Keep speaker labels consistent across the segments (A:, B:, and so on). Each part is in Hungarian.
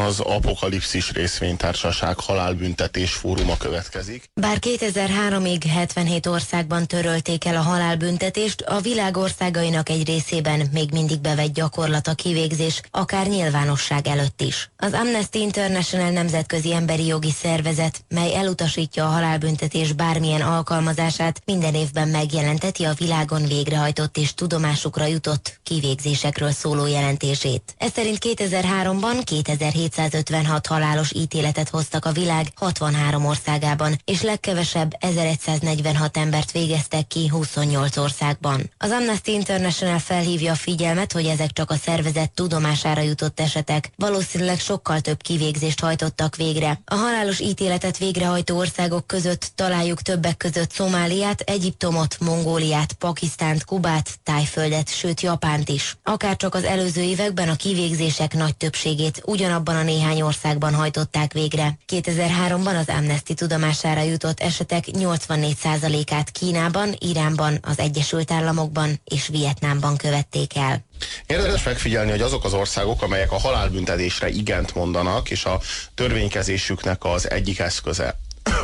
A: Az Apokalipszis Részvénytársaság halálbüntetés fóruma következik.
B: Bár 2003-ig 77 országban törölték el a halálbüntetést, a világ országainak egy részében még mindig bevett gyakorlat a kivégzés, akár nyilvánosság előtt is. Az Amnesty International nemzetközi emberi jogi szervezet, mely elutasítja a halálbüntetés bármilyen alkalmazását, minden évben megjelenteti a világon végrehajtott és tudomásukra jutott kivégzésekről szóló jelentését. Ez szerint 2003-ban 2756 halálos ítéletet hoztak a világ 63 országában, és legkevesebb 1146 embert végeztek ki 28 országban. Az Amnesty International felhívja a figyelmet, hogy ezek csak a szervezet tudomására jutott esetek, valószínűleg sokkal több kivégzést hajtottak végre. A halálos ítéletet végrehajtó országok között találjuk többek között Szomáliát, Egyiptomot, Mongóliát, Pakisztánt, Kubát, Tájföldet, sőt Japánt is. Akárcsak az előző években a kivégzések nagy többségét ugyanabban a néhány országban hajtották végre. 2003-ban az Amnesty tudomására jutott esetek 84%-át Kínában, Iránban, az Egyesült Államokban és Vietnámban követték el.
A: Érdemes megfigyelni, hogy azok az országok, amelyek a halálbüntetésre igent mondanak, és a törvénykezésüknek az egyik eszköze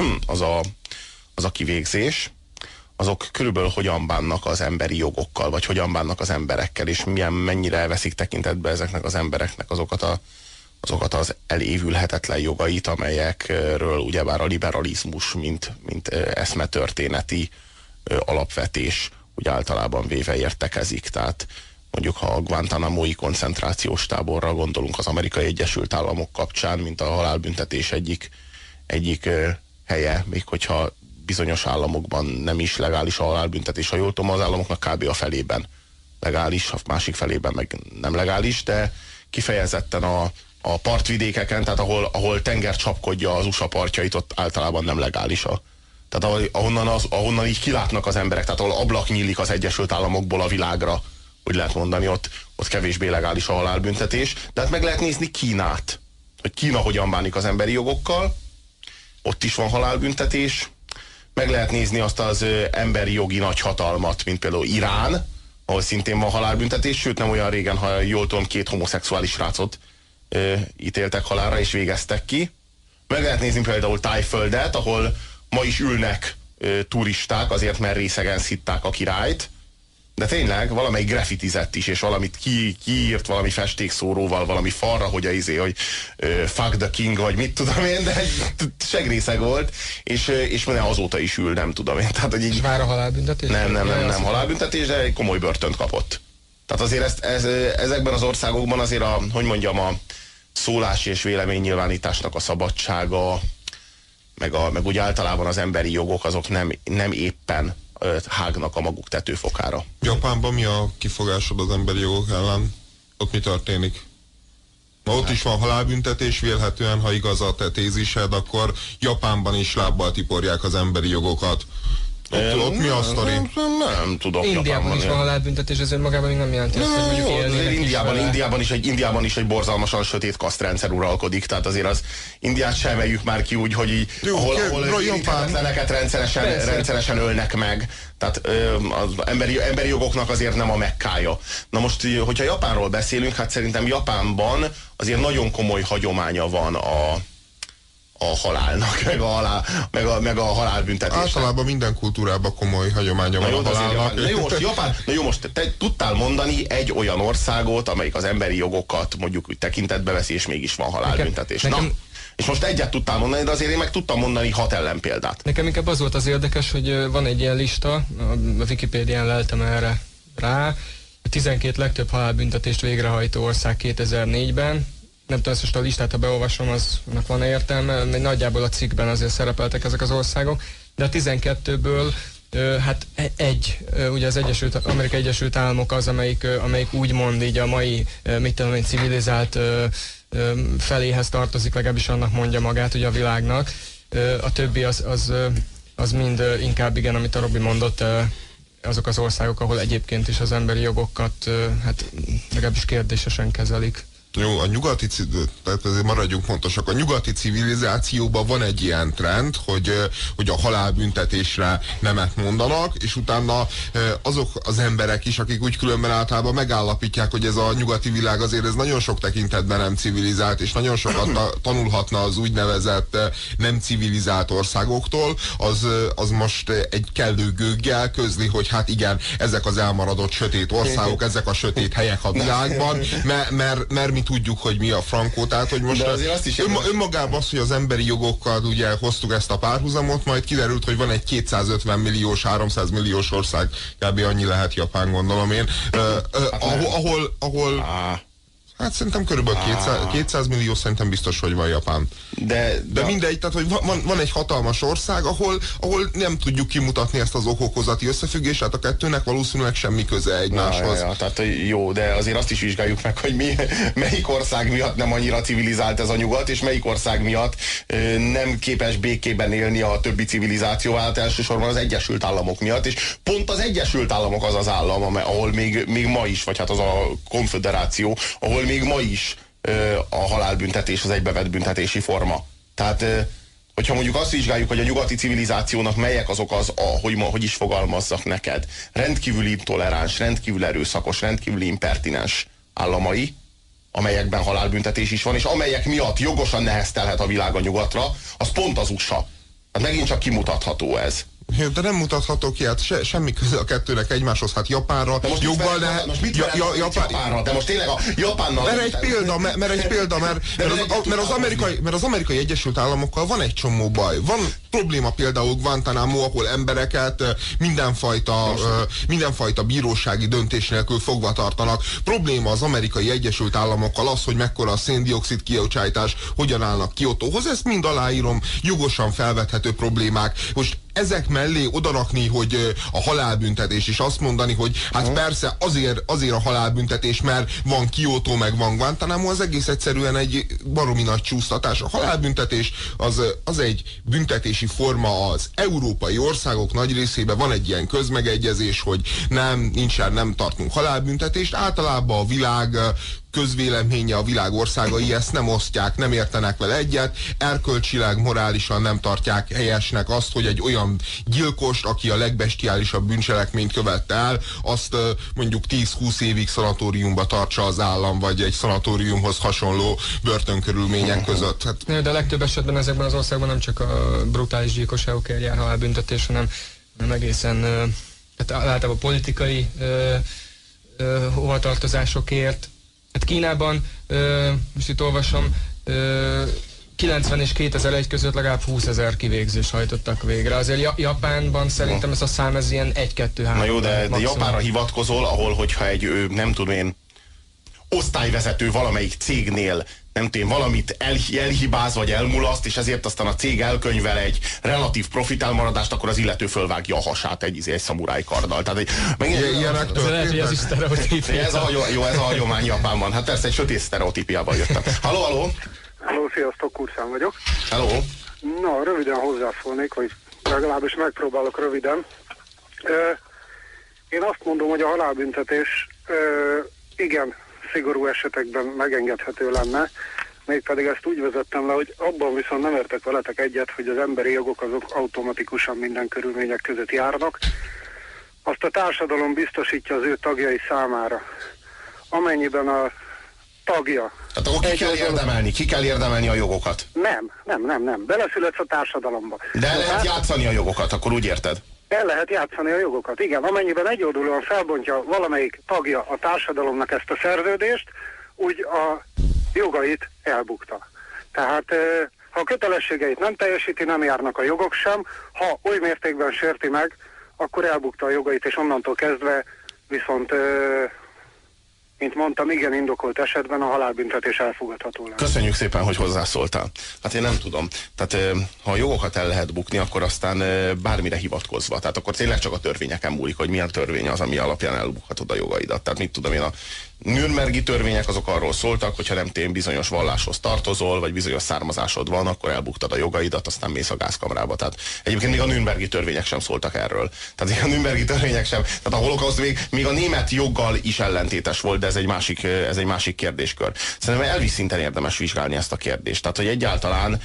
A: az a kivégzés, azok körülbelül hogyan bánnak az emberi jogokkal, vagy hogyan bánnak az emberekkel, és mennyire veszik tekintetbe ezeknek az embereknek azokat az elévülhetetlen jogait, amelyekről ugyebár a liberalizmus, mint eszmetörténeti alapvetés úgy általában véve értekezik. Tehát mondjuk, ha a Guantanamo-i koncentrációs táborra gondolunk az Amerikai Egyesült Államok kapcsán, mint a halálbüntetés egyik helye, még hogyha bizonyos államokban nem is legális a halálbüntetés, ha jól tudom, az államoknak kb. A felében legális, a másik felében meg nem legális, de kifejezetten a partvidékeken, tehát ahol tenger csapkodja az USA partjait, ott általában nem legális tehát ahonnan így kilátnak az emberek, tehát ahol ablak nyílik az Egyesült Államokból a világra, úgy lehet mondani, ott kevésbé legális a halálbüntetés, de hát meg lehet nézni Kínát, hogy Kína hogyan bánik az emberi jogokkal, ott is van halálbüntetés, meg lehet nézni azt az emberi jogi nagyhatalmat, mint például Irán, ahol szintén van halálbüntetés, sőt nem olyan régen, ha jól tudom, 2 homoszexuális srácot ítéltek halálra és végeztek ki. Meg lehet nézni például Tájföldet, ahol ma is ülnek turisták, azért mert részegen szitták a királyt, de tényleg valamelyik graffitizett is, és valamit kiírt valami festékszóróval, valami falra, hogy fuck the king, vagy mit tudom én, de egy segrészeg volt, és azóta is ül, nem tudom én. Tehát, hogy így,
C: és vár a halálbüntetés?
A: Nem halálbüntetés, de egy komoly börtönt kapott. Tehát azért ezekben az országokban azért a szólási és véleménynyilvánításnak a szabadsága, meg úgy általában az emberi jogok, azok nem éppen hágnak a maguk tetőfokára.
D: Japánban mi a kifogásod az emberi jogok ellen? Ott mi történik? Ott is van halálbüntetés, vélhetően, ha igaz a te tézised, akkor Japánban is lábbal tiporják az emberi jogokat. Ott mi a sztori?
A: Nem tudok.
C: Indiában is van halálbüntetés, ez önmagában még nem jelenti azt, hogy mondjuk élnének
A: Indiában is egy borzalmasan sötét kasztrendszer uralkodik, tehát azért az Indiát sem emeljük már ki úgy, hogy ahol érinthetetleneket rendszeresen ölnek meg. Tehát az emberi jogoknak azért nem a Mekkája. Na most, hogyha Japánról beszélünk, hát szerintem Japánban azért nagyon komoly hagyománya van a halálnak, meg a halálbüntetésnek.
D: Általában minden kultúrában komoly hagyománya van a halálnak.
A: Na jó, most te tudtál mondani egy olyan országot, amelyik az emberi jogokat mondjuk úgy tekintetbe veszi, és mégis van halálbüntetés. És most egyet tudtál mondani, de azért én meg tudtam mondani 6 ellenpéldát.
C: Nekem inkább az volt az érdekes, hogy van egy ilyen lista, a Wikipédián leltem erre rá, a 12 legtöbb halálbüntetést végrehajtó ország 2004-ben. Nem tudom, ezt most a listát, ha beolvasom, annak van értelme, nagyjából a cikkben azért szerepeltek ezek az országok, de a 12-ből hát ugye az Amerikai Egyesült Államok az, amelyik úgymond így a mai, civilizált feléhez tartozik, legalábbis annak mondja magát ugye a világnak. A többi az mind inkább igen, amit a Robi mondott, azok az országok, ahol egyébként is az emberi jogokat hát legalábbis kérdésesen kezelik.
D: Jó, tehát azért maradjunk pontosak. A nyugati civilizációban van egy ilyen trend, hogy a halálbüntetésre nemet mondanak, és utána azok az emberek is, akik úgy különben általában megállapítják, hogy ez a nyugati világ azért ez nagyon sok tekintetben nem civilizált, és nagyon sokat tanulhatna az úgynevezett nem civilizált országoktól, az most egy kellő gőggel közli, hogy hát igen, ezek az elmaradott sötét országok, ezek a sötét helyek a világban, mert mi tudjuk, hogy mi a frankó, tehát hogy most önmagában az, hogy az emberi jogokkal ugye hoztuk ezt a párhuzamot, majd kiderült, hogy van egy 250 milliós, 300 milliós ország, kb. Annyi lehet Japán, gondolom én, ahol hát szerintem körülbelül 200 millió, szerintem biztos, hogy van Japán. De mindegy, tehát hogy van egy hatalmas ország, ahol nem tudjuk kimutatni ezt az okokozati összefüggést, hát a kettőnek valószínűleg semmi köze egymáshoz.
A: Tehát jó, de azért azt is vizsgáljuk meg, hogy melyik ország miatt nem annyira civilizált ez a nyugat, és melyik ország miatt nem képes békében élni a többi civilizációval, hát elsősorban az Egyesült Államok miatt, és pont az Egyesült Államok az az állam, ahol még ma is, vagy hát az a konföderáció, ahol még ma is a halálbüntetés az egybevett büntetési forma. Tehát, hogyha mondjuk azt vizsgáljuk, hogy a nyugati civilizációnak melyek azok hogy is fogalmazzak neked, rendkívül intoleráns, rendkívül erőszakos, rendkívül impertinens államai, amelyekben halálbüntetés is van, és amelyek miatt jogosan neheztelhet a világ a nyugatra, az pont az USA. Hát megint csak kimutatható ez.
D: De nem mutathatok ki, hát semmi köze a kettőnek egymáshoz, hát Japánra joggal lehet.
A: Most mit Japánra? De most tényleg a Japánnal...
D: Mert az amerikai Egyesült Államokkal van egy csomó baj. Van probléma például Guantánamo, ahol embereket mindenfajta bírósági döntés nélkül fogva tartanak. Probléma az amerikai Egyesült Államokkal az, hogy mekkora a szén-dioxid kibocsátás, hogyan állnak Kiotóhoz. Ezt mind aláírom, jogosan felvethető problémák. Most ezek mellé odarakni, hogy a halálbüntetés, és azt mondani, hogy hát persze azért a halálbüntetés, mert van Kyoto, meg van Guantánamo, az egész egyszerűen egy baromi nagy csúsztatás. A halálbüntetés az egy büntetési forma az európai országok nagy részében. Van egy ilyen közmegegyezés, hogy nem tartunk halálbüntetést. Általában a világ közvéleménye, a világ országai ezt nem osztják, nem értenek vele egyet, erkölcsileg, morálisan nem tartják helyesnek azt, hogy egy olyan gyilkost, aki a legbestiálisabb bűncselekményt követte el, azt mondjuk 10-20 évig szanatóriumba tartsa az állam, vagy egy szanatóriumhoz hasonló börtönkörülmények között. Hát...
C: De legtöbb esetben ezekben az országban nem csak a brutális gyilkosságokért jár halálbüntetés, hanem egészen általában politikai hovatartozásokért. Hát Kínában, most itt olvasom, 90 és 2001 között legalább 20 000 kivégzést hajtottak végre. Azért Japánban szerintem ez a szám ez ilyen 1-2-3.
A: Na jó, de Japánra hivatkozol, ahol hogyha egy, nem tudom én, osztályvezető valamelyik cégnél nem tudom, valamit elhibáz vagy elmulaszt, és ezért aztán a cég elkönyvel egy relatív profit elmaradást, akkor az illető fölvágja a hasát egy szamuráj karddal. Tehát
D: ilyenek történnek.
C: Ez is sztereotípia.
A: Ez a hagyomány Japánban. Hát persze egy sötét sztereotípiában jöttem. Halló!
E: Halló, sziasztok, Kurszán vagyok.
A: Halló!
E: Na, röviden hozzászólnék, vagy legalábbis megpróbálok röviden. Én azt mondom, hogy a halálbüntetés igen, szigorú esetekben megengedhető lenne, mégpedig ezt úgy vezettem le, hogy abban viszont nem értek veletek egyet, hogy az emberi jogok azok automatikusan minden körülmények között járnak. Azt a társadalom biztosítja az ő tagjai számára. Amennyiben a tagja...
A: Tehát akkor ki kell érdemelni a jogokat?
E: Nem. Beleszületsz a társadalomba.
A: De el lehet játszani a jogokat, akkor úgy érted?
E: El lehet játszani a jogokat, igen. Amennyiben egyoldalúan felbontja valamelyik tagja a társadalomnak ezt a szerződést, úgy a jogait elbukta. Tehát ha a kötelességeit nem teljesíti, nem járnak a jogok sem, ha oly mértékben sérti meg, akkor elbukta a jogait, és onnantól kezdve viszont... mint mondtam, igen indokolt esetben a halálbüntetés elfogadható lenne.
A: Köszönjük szépen, hogy hozzászóltál. Hát én nem tudom. Tehát ha a jogokat el lehet bukni, akkor aztán bármire hivatkozva. Tehát akkor tényleg csak a törvényeken múlik, hogy milyen törvény az, ami alapján elbukhatod a jogaidat. Tehát mit tudom én, nürnbergi törvények azok arról szóltak, hogyha nem te bizonyos valláshoz tartozol, vagy bizonyos származásod van, akkor elbuktad a jogaidat, aztán mész a gázkamrába. Tehát egyébként még a nürnbergi törvények sem szóltak erről. Tehát a nürnbergi törvények sem, tehát a holokauszt még a német joggal is ellentétes volt, de ez egy másik kérdéskör. Szerintem elvi szinten érdemes vizsgálni ezt a kérdést. Tehát, hogy egyáltalán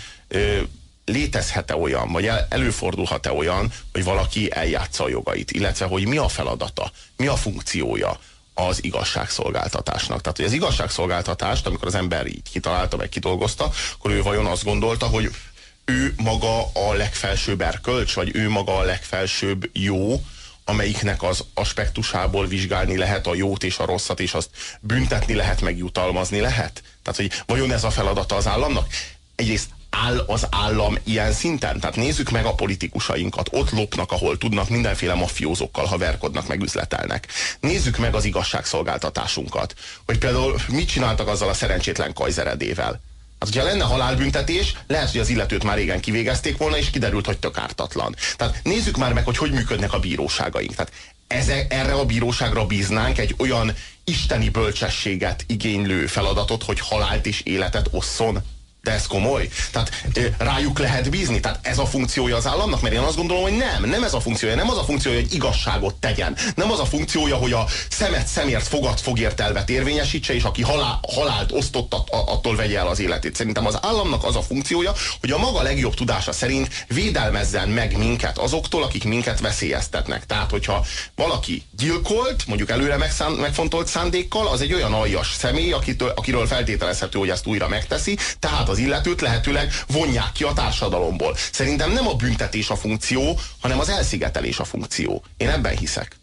A: létezhet-e olyan, vagy előfordulhat-e olyan, hogy valaki eljátsza a jogait, illetve hogy mi a feladata, mi a funkciója az igazságszolgáltatásnak. Tehát, hogy az igazságszolgáltatást, amikor az ember így kitalálta, meg kidolgozta, akkor ő vajon azt gondolta, hogy ő maga a legfelsőbb erkölcs, vagy ő maga a legfelsőbb jó, amelyiknek az aspektusából vizsgálni lehet a jót és a rosszat, és azt büntetni lehet, meg jutalmazni lehet? Tehát, hogy vajon ez a feladata az államnak? Egyrészt áll az állam ilyen szinten? Tehát nézzük meg a politikusainkat. Ott lopnak, ahol tudnak, mindenféle mafiózókkal haverkodnak, meg üzletelnek. Nézzük meg az igazságszolgáltatásunkat. Hogy például mit csináltak azzal a szerencsétlen Kajzeredével. Hát, hogyha lenne halálbüntetés, lehet, hogy az illetőt már régen kivégezték volna, és kiderült, hogy tök ártatlan. Tehát nézzük már meg, hogy működnek a bíróságaink. Tehát erre a bíróságra bíznánk egy olyan isteni bölcsességet igénylő feladatot, hogy halált és életet osszon. De ez komoly? Tehát rájuk lehet bízni? Tehát ez a funkciója az államnak? Mert én azt gondolom, hogy nem ez a funkciója. Nem az a funkciója, hogy igazságot tegyen. Nem az a funkciója, hogy a szemet szemért, fogat fogért elvet érvényesítse, és aki halált osztott, attól vegye el az életét. Szerintem az államnak az a funkciója, hogy a maga legjobb tudása szerint védelmezzen meg minket azoktól, akik minket veszélyeztetnek. Tehát, hogyha valaki gyilkolt, mondjuk előre megfontolt szándékkal, az egy olyan aljas személy, akiről feltételezhető, hogy ezt újra megteszi, tehát az illetőt lehetőleg vonják ki a társadalomból. Szerintem nem a büntetés a funkció, hanem az elszigetelés a funkció. Én ebben hiszek.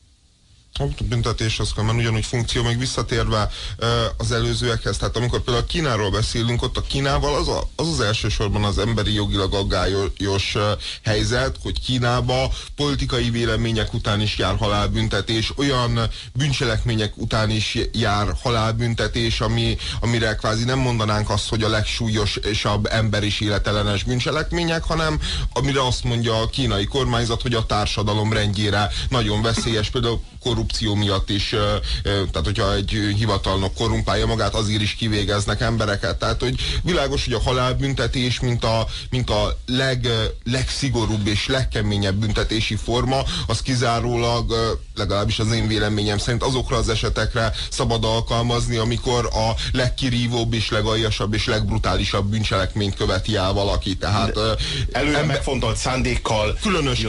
D: A büntetés az kell, mert ugyanúgy funkció, még visszatérve az előzőekhez, tehát amikor például Kínáról beszélünk, ott a Kínával az elsősorban az emberi jogilag aggályos helyzet, hogy Kínába politikai vélemények után is jár halálbüntetés, olyan bűncselekmények után is jár halálbüntetés, amire kvázi nem mondanánk azt, hogy a legsúlyosabb ember és életellenes bűncselekmények, hanem amire azt mondja a kínai kormányzat, hogy a társadalom rendjére nagyon veszélyes, például korrupció miatt is, tehát hogyha egy hivatalnok korrumpálja magát, azért is kivégeznek embereket. Tehát, hogy világos, hogy a halálbüntetés, mint a legszigorúbb és legkeményebb büntetési forma, az kizárólag, legalábbis az én véleményem szerint azokra az esetekre szabad alkalmazni, amikor a legkirívóbb és legaljasabb és legbrutálisabb bűncselekményt követi el valaki. Tehát
A: előre megfontolt szándékkal.
D: Különös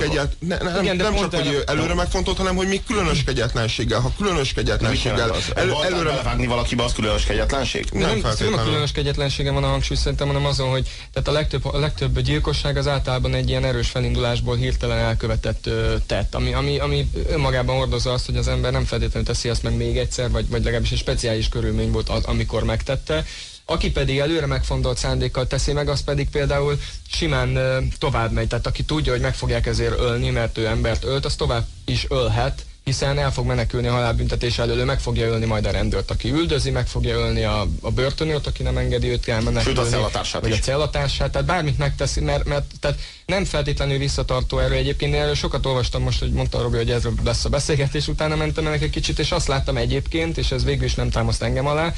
D: nem csak, hogy előre megfontolt, hanem hogy még különös kegyetlenséggel. Ha különös kegyetlenséggel
A: előre belevágni valakibe, az különös kegyetlenség?
C: Nem a különös kegyetlenssége van a hangsúly szerintem, hanem azon, hogy tehát a legtöbb gyilkosság az általában egy ilyen erős felindulásból hirtelen elkövetett tett, ami önmagában hordozza azt, hogy az ember nem feltétlenül teszi azt meg még egyszer, vagy legalábbis egy speciális körülmény volt az, amikor megtette. Aki pedig előre megfontolt szándékkal teszi meg, az pedig például simán tovább megy. Tehát aki tudja, hogy meg fogják ezért ölni, mert ő embert ölt, az tovább is ölhet, hiszen el fog menekülni a halálbüntetés elől, meg fogja ölni majd a rendőrt, aki üldözi, meg fogja ölni a börtönőrt, aki nem engedi őt elmenekülni.
A: Sőt, a cellatársát
C: vagy a cellatársát, tehát bármit megteszi, mert tehát nem feltétlenül visszatartó erő. Egyébként erről sokat olvastam most, hogy mondta Robi, hogy ez lesz a beszélgetés, utána mentem ennek egy kicsit, és azt láttam egyébként, és ez végül is nem támaszt engem alá,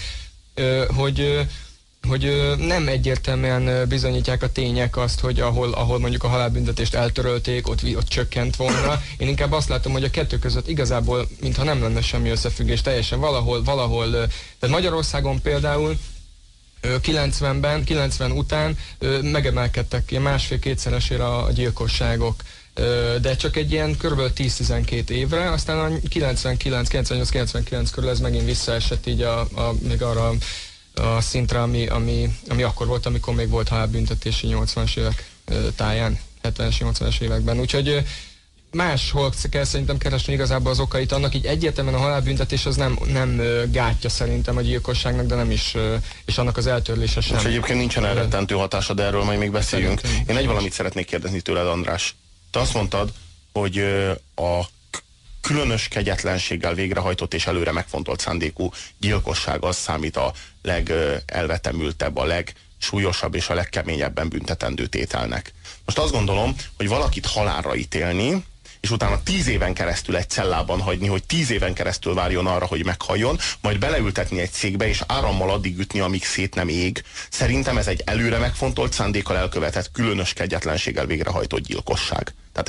C: hogy nem egyértelműen bizonyítják a tények azt, hogy ahol mondjuk a halálbüntetést eltörölték, ott csökkent volna. Én inkább azt látom, hogy a kettő között igazából, mintha nem lenne semmi összefüggés, teljesen valahol, tehát Magyarországon például 90 után megemelkedtek ilyen másfél-kétszeresére a gyilkosságok, de csak egy ilyen kb. 10-12 évre, aztán a 98-99 körül ez megint visszaesett így még arra a szintre, ami akkor volt, amikor még volt halálbüntetési 80-as évek táján, 70-es, 80-as években. Úgyhogy máshol kell szerintem keresni igazából az okait annak, így egyértelműen a halálbüntetés az nem gátja szerintem a gyilkosságnak, de nem is, és annak az eltörlése sem.
A: És egyébként nincsen elrettentő hatása, de erről majd még beszéljünk. Én egy valamit szeretnék kérdezni tőled, András. Te azt mondtad, hogy a különös kegyetlenséggel végrehajtott és előre megfontolt szándékú gyilkosság az számít a legelvetemültebb, a legsúlyosabb és a legkeményebben büntetendő tételnek. Most azt gondolom, hogy valakit halálra ítélni, és utána 10 éven keresztül egy cellában hagyni, hogy 10 éven keresztül várjon arra, hogy meghalljon, majd beleültetni egy székbe, és árammal addig ütni, amíg szét nem ég. Szerintem ez egy előre megfontolt szándékkal elkövetett, különös kegyetlenséggel végrehajtott gyilkosság. Tehát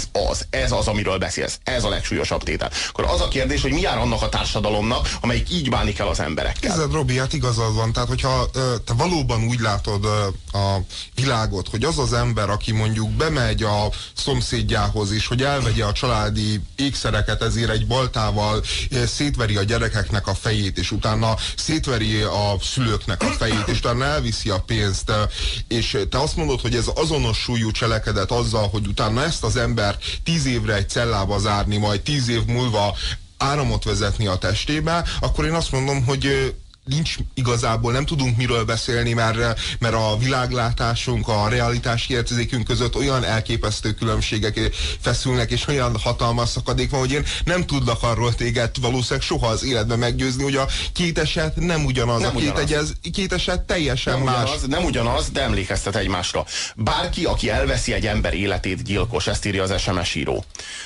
A: ez az, amiről beszélsz. Ez a legsúlyosabb tétel. Akkor az a kérdés, hogy mi jár annak a társadalomnak, amelyik így bánik el az emberekkel.
D: Nézd, Robi, hát igazad van. Tehát, hogyha te valóban úgy látod a világot, hogy az az ember, aki mondjuk bemegy a szomszédjához, és hogy elvegye a családi ékszereket, ezért egy baltával szétveri a gyerekeknek a fejét, és utána szétveri a szülőknek a fejét, és utána elviszi a pénzt, és te azt mondod, hogy ez azonos súlyú cselekedet azzal, hogy utána ezt az ember 10 évre egy cellába zárni, majd 10 év múlva áramot vezetni a testébe, akkor én azt mondom, hogy nincs igazából, nem tudunk miről beszélni, mert a világlátásunk, a realitási érzékünk között olyan elképesztő különbségek feszülnek, és olyan hatalmas szakadék van, hogy én nem tudlak arról téged valószínűleg soha az életben meggyőzni, hogy a két eset nem ugyanaz. Nem két eset teljesen más.
A: Nem ugyanaz, de emlékeztet egymásra. Bárki, aki elveszi egy ember életét, gyilkos, ezt írja az SMS író.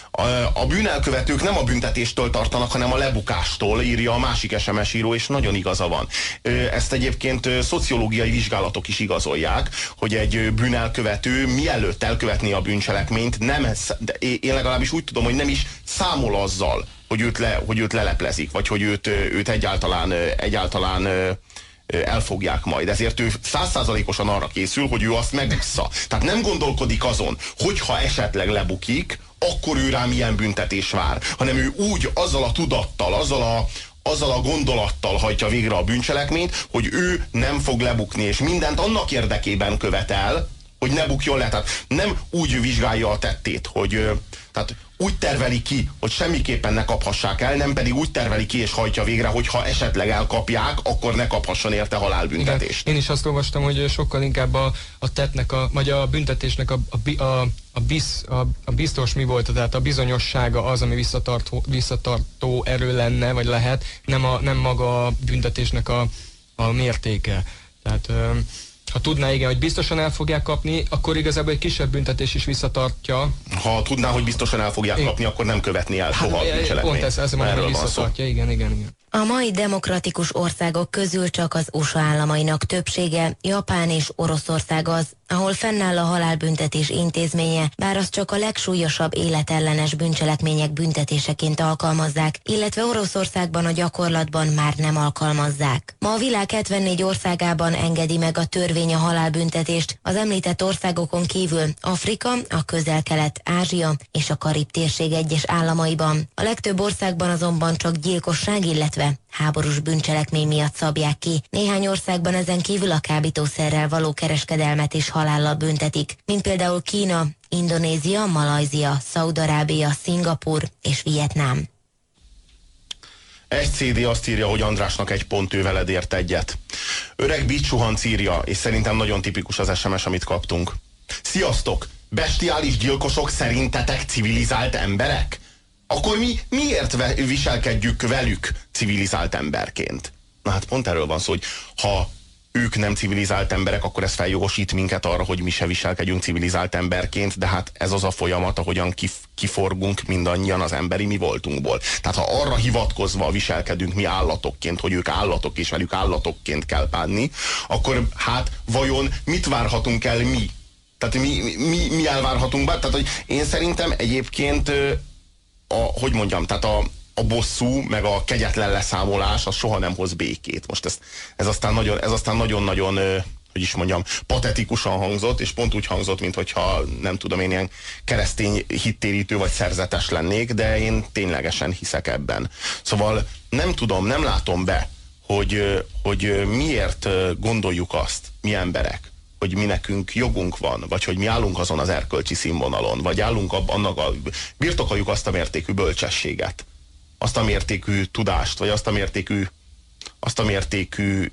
A: A bűnelkövetők nem a büntetéstől tartanak, hanem a lebukástól, írja a másik SMS író, és nagyon igaza van. Ezt egyébként szociológiai vizsgálatok is igazolják, hogy egy bűnelkövető mielőtt elkövetné a bűncselekményt, én legalábbis úgy tudom, hogy nem is számol azzal, hogy őt leleplezik, vagy hogy őt egyáltalán elfogják majd. Ezért ő 100%-osan arra készül, hogy ő azt megússza. Tehát nem gondolkodik azon, hogyha esetleg lebukik, akkor ő rá milyen büntetés vár, hanem ő úgy, azzal a tudattal, azzal a gondolattal hajtja végre a bűncselekményt, hogy ő nem fog lebukni, és mindent annak érdekében követel, hogy ne bukjon le. Tehát nem úgy vizsgálja a tettét, tehát úgy terveli ki, hogy semmiképpen ne kaphassák el, nem pedig úgy terveli ki és hajtja végre, hogy ha esetleg elkapják, akkor ne kaphasson érte halálbüntetést.
C: Igen. Én is azt olvastam, hogy sokkal inkább a tettnek, vagy a büntetésnek a biztos mi volt, tehát a bizonyossága az, ami visszatartó erő lenne, vagy lehet, nem maga a büntetésnek a mértéke. Tehát ha tudná, igen, hogy biztosan el fogják kapni, akkor igazából egy kisebb büntetés is visszatartja.
A: Ha tudná, hogy biztosan el fogják kapni, akkor nem követni el soha a bűncselekményt.
C: Pont ez mondom, hogy visszatartja, igen.
B: A mai demokratikus országok közül csak az USA államainak többsége, Japán és Oroszország az, ahol fennáll a halálbüntetés intézménye, bár azt csak a legsúlyosabb életellenes bűncselekmények büntetéseként alkalmazzák, illetve Oroszországban a gyakorlatban már nem alkalmazzák. Ma a világ 74 országában engedi meg a törvény a halálbüntetést, az említett országokon kívül Afrika, a Közel-Kelet, Ázsia és a Karib térség egyes államaiban. A legtöbb országban azonban csak gyilkosság, illetve háborús bűncselekmény miatt szabják ki. Néhány országban ezen kívül a kábítószerrel való kereskedelmet is halállal büntetik, mint például Kína, Indonézia, Malajzia, Szaúd-Arábia, Szingapur és Vietnám.
A: Egy CD azt írja, hogy Andrásnak egy pont, ő veled ért egyet. Öreg Bicsuhanc írja, és szerintem nagyon tipikus az SMS, amit kaptunk. Sziasztok! Bestiális gyilkosok szerintetek civilizált emberek? Akkor miért viselkedjük velük civilizált emberként? Na hát pont erről van szó, hogy ha ők nem civilizált emberek, akkor ez feljogosít minket arra, hogy mi se viselkedjünk civilizált emberként, de hát ez az a folyamat, ahogyan kiforgunk mindannyian az emberi mi voltunkból. Tehát ha arra hivatkozva viselkedünk mi állatokként, hogy ők állatok és velük állatokként kell bánni, akkor hát vajon mit várhatunk el mi? Tehát mi elvárhatunk be? Tehát hogy én szerintem egyébként tehát a bosszú, meg a kegyetlen leszámolás, az soha nem hoz békét. Most ez aztán nagyon-nagyon, hogy is mondjam, patetikusan hangzott, és pont úgy hangzott, mint hogyha nem tudom, én ilyen keresztény hittérítő vagy szerzetes lennék, de én ténylegesen hiszek ebben. Szóval nem tudom, nem látom be, hogy miért gondoljuk azt, mi emberek, hogy mi nekünk jogunk van, vagy hogy mi állunk azon az erkölcsi színvonalon, vagy állunk birtokoljuk azt a mértékű bölcsességet, azt a mértékű tudást, vagy azt a mértékű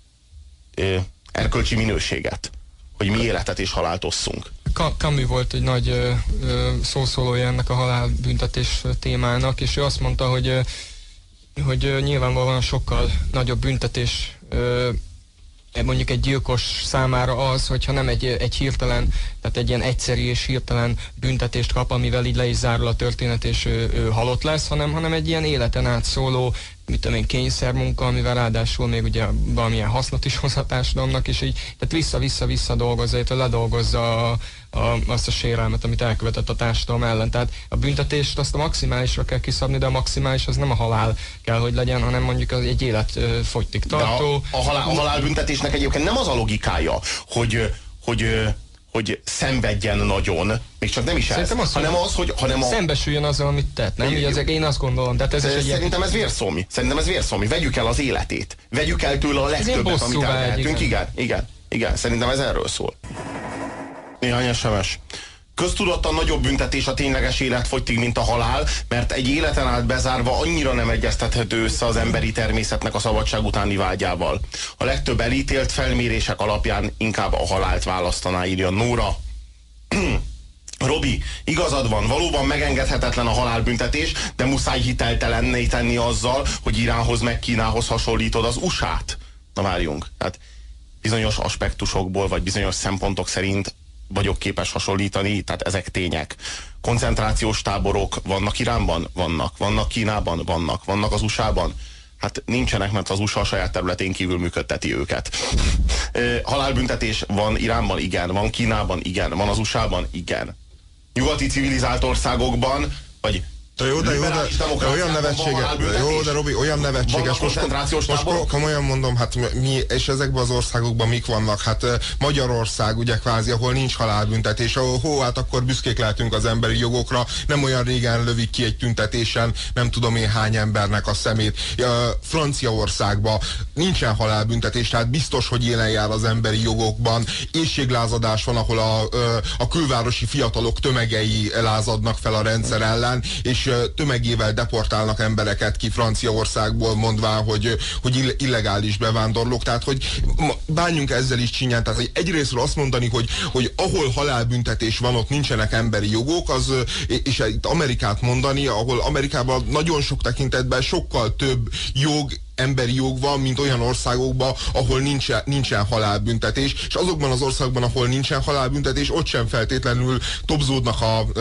A: erkölcsi minőséget, hogy mi életet és halált osszunk.
C: Camus volt egy nagy szószólója ennek a halálbüntetés témának, és ő azt mondta, hogy nyilvánvalóan sokkal nagyobb büntetés mondjuk egy gyilkos számára az, hogyha nem egy hirtelen, tehát egy ilyen egyszerű és hirtelen büntetést kap, amivel így le is zárul a történet, és ő halott lesz, hanem egy ilyen életen át szóló, mit tudom én, kényszermunka, amivel ráadásul még ugye valamilyen hasznot is hoz a társadalomnak, és így, tehát vissza dolgozza, illetve ledolgozza azt a sérelmet, amit elkövetett a társadalom ellen. Tehát a büntetést azt a maximálisra kell kiszabni, de a maximális az nem a halál kell, hogy legyen, hanem mondjuk egy életfogytig tartó.
A: A halálbüntetésnek egyébként nem az a logikája, hogy szenvedjen nagyon, még csak nem is ez, hanem az, hogy
C: szembesüljön azzal, amit tett, nem? Én azt gondolom. Tehát
A: szerintem ez vérszomj. Vegyük el az életét. Vegyük el tőle a legtöbbet, amit elvehetünk. Igen. Szerintem ez erről szól. Néhány SMS. Köztudottan nagyobb büntetés a tényleges életfogytig, mint a halál, mert egy életen át bezárva annyira nem egyeztethető össze az emberi természetnek a szabadság utáni vágyával. A legtöbb elítélt felmérések alapján inkább a halált választaná, írja Nóra. Robi, igazad van, valóban megengedhetetlen a halálbüntetés, de muszáj hiteltelenné tenni azzal, hogy Iránhoz meg Kínához hasonlítod az USA-t. Na várjunk, hát bizonyos aspektusokból, vagy bizonyos szempontok szerint vagyok képes hasonlítani, tehát ezek tények. Koncentrációs táborok vannak Iránban? Vannak. Vannak Kínában? Vannak. Vannak az USA-ban? Hát nincsenek, mert az USA a saját területén kívül működteti őket. Halálbüntetés van Iránban? Igen. Van Kínában? Igen. Van az USA-ban? Igen. Nyugati civilizált országokban, vagy
D: de olyan nevetséges, jó, de Robi, olyan nevetséges, most komolyan mondom, hát mi, és ezekben az országokban mik vannak? Hát Magyarország, ugye kvázi, ahol nincs halálbüntetés, ahol hát akkor büszkék lehetünk az emberi jogokra, nem olyan régen lövik ki egy tüntetésen, nem tudom én hány embernek a szemét. Franciaországban nincsen halálbüntetés, tehát biztos, hogy élen jár az emberi jogokban, éhséglázadás van, ahol a külvárosi fiatalok tömegei lázadnak fel a rendszer ellen, és tömegével deportálnak embereket ki Franciaországból, mondván, hogy illegális bevándorlók. Tehát, hogy bánjunk ezzel is csinyán. Tehát, hogy egyrésztről azt mondani, hogy ahol halálbüntetés van, ott nincsenek emberi jogok, és itt Amerikát mondani, ahol Amerikában nagyon sok tekintetben sokkal több emberi jog van, mint olyan országokban, ahol nincsen halálbüntetés, és azokban az országokban, ahol nincsen halálbüntetés, ott sem feltétlenül tobzódnak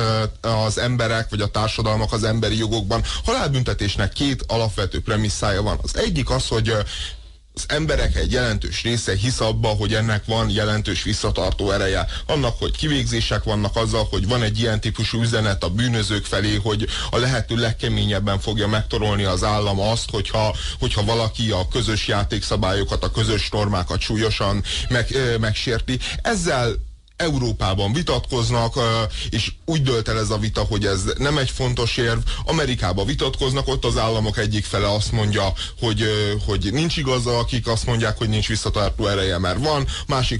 D: az emberek, vagy a társadalmak az emberi jogokban. Halálbüntetésnek két alapvető premisszája van. Az egyik az, hogy az emberek egy jelentős része hisz abba, hogy ennek van jelentős visszatartó ereje. Annak, hogy kivégzések vannak, azzal, hogy van egy ilyen típusú üzenet a bűnözők felé, hogy a lehető legkeményebben fogja megtorolni az állam azt, hogyha valaki a közös játékszabályokat, a közös normákat súlyosan megsérti. Ezzel Európában vitatkoznak, és úgy dölt el ez a vita, hogy ez nem egy fontos érv. Amerikában vitatkoznak, ott az államok egyik fele azt mondja, hogy nincs igaza, akik azt mondják, hogy nincs visszatartó ereje, mert van, másik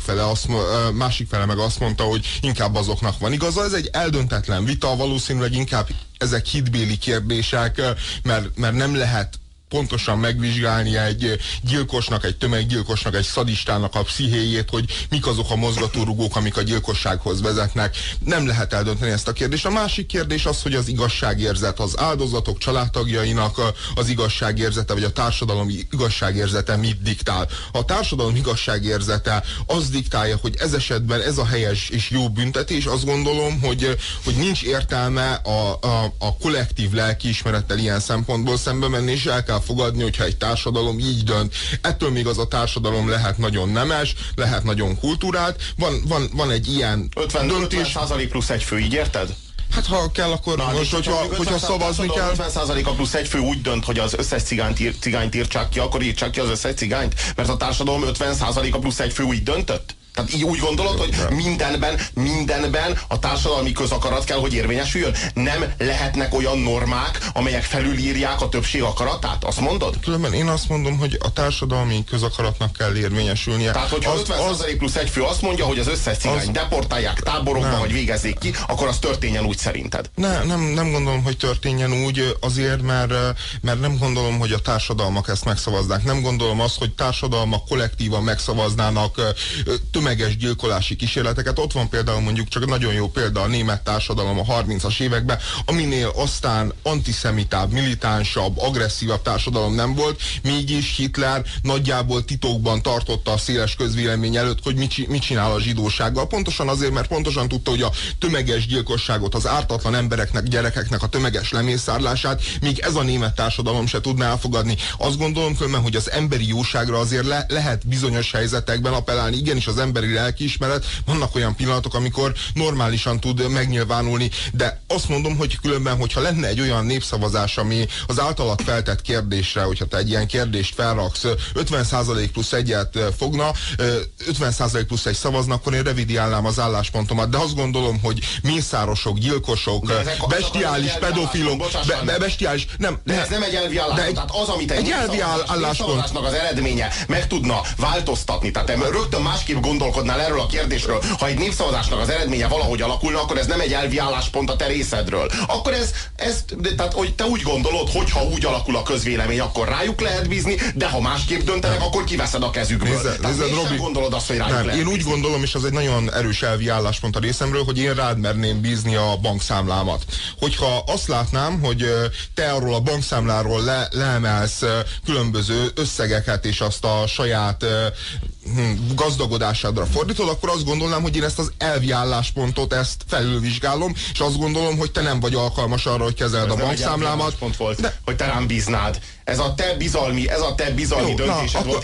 D: fele meg azt mondta, hogy inkább azoknak van igaza. Ez egy eldöntetlen vita, valószínűleg inkább ezek hitbéli kérdések, mert nem lehet pontosan megvizsgálni egy gyilkosnak, egy tömeggyilkosnak, egy szadistának a pszichéjét, hogy mik azok a mozgatórugók, amik a gyilkossághoz vezetnek. Nem lehet eldönteni ezt a kérdést. A másik kérdés az, hogy az igazságérzet, az áldozatok családtagjainak az igazságérzete, vagy a társadalom igazságérzete mit diktál. A társadalom igazságérzete az diktálja, hogy ez esetben ez a helyes és jó büntetés. Azt gondolom, hogy nincs értelme a kollektív lelkiismerettel ilyen szempontból szembe menni, és el kell fogadni, hogyha egy társadalom így dönt. Ettől még az a társadalom lehet nagyon nemes, lehet nagyon kultúrált. Van egy ilyen
A: 50% plusz egy fő, így érted?
D: Hát ha kell, akkor most, hogyha szavazni kell...
A: 50%-a plusz egy fő úgy dönt, hogy az összes cigányt írtsák ki, akkor írtsák ki az összes cigányt, mert a társadalom 50%-a plusz egy fő úgy döntött? Tehát így úgy gondolod, hogy mindenben a társadalmi közakarat kell, hogy érvényesüljön? Nem lehetnek olyan normák, amelyek felülírják a többség akaratát? Azt mondod?
D: Különben én azt mondom, hogy a társadalmi közakaratnak kell érvényesülnie.
A: Tehát, hogyha 50% plusz egy fő azt mondja, hogy az összes cigány deportálják táborokba, vagy végezzék ki, akkor az történjen úgy szerinted?
D: Nem gondolom, hogy történjen úgy, azért, mert nem gondolom, hogy a társadalmak ezt megszavaznák. Nem gondolom azt, hogy társadalmak kollektívan megszavaznának tömeges gyilkolási kísérleteket. Ott van például mondjuk csak nagyon jó példa a német társadalom a 30-as években, aminél aztán antiszemitább, militánsabb, agresszívabb társadalom nem volt, mégis Hitler nagyjából titokban tartotta a széles közvélemény előtt, hogy mit csinál a zsidósággal. Pontosan azért, mert pontosan tudta, hogy a tömeges gyilkosságot, az ártatlan embereknek, gyerekeknek a tömeges lemészárlását még ez a német társadalom se tudná elfogadni. Azt gondolom különben, hogy az emberi jóságra azért lehet bizonyos helyzetekben appellálni. Igenis az emberi lelkiismeret, vannak olyan pillanatok, amikor normálisan tud megnyilvánulni, de azt mondom, hogy különben, hogyha lenne egy olyan népszavazás, ami az általad feltett kérdésre, hogyha te egy ilyen kérdést felraksz, 50% plusz egyet fogna, 50% plusz egy szavazna, akkor én revidiálnám az álláspontomat, de azt gondolom, hogy mészárosok, gyilkosok, bestiális pedofilok, bestiális, nem.
A: De ez nem egy elvi álláspont, tehát az, amit egy elvi álláspontnak az eredménye meg tudna változtatni, tehát rögtön másképp gondolkodnál erről a kérdésről, ha egy népszavazásnak az eredménye valahogy alakulna, akkor ez nem egy elvi álláspont a te részedről. Akkor tehát, hogy te úgy gondolod, hogy ha úgy alakul a közvélemény, akkor rájuk lehet bízni, de ha másképp döntenek, akkor kiveszed a kezükből. Tehát Robi, gondolod azt, hogy rájuk lehet
D: én úgy gondolom, és az egy nagyon erős elvi álláspont a részemről, hogy én rád merném bízni a bankszámlámat. Hogyha azt látnám, hogy te arról a bankszámláról leemelsz különböző összegeket, és azt a saját gazdagodásádra fordítod, akkor azt gondolnám, hogy én ezt az elvi álláspontot, ezt felülvizsgálom, és azt gondolom, hogy te nem vagy alkalmas arra, hogy kezeld a bankszámlámat.
A: Volt, hogy te rám bíznád. Ez a te bizalmi döntésed volt.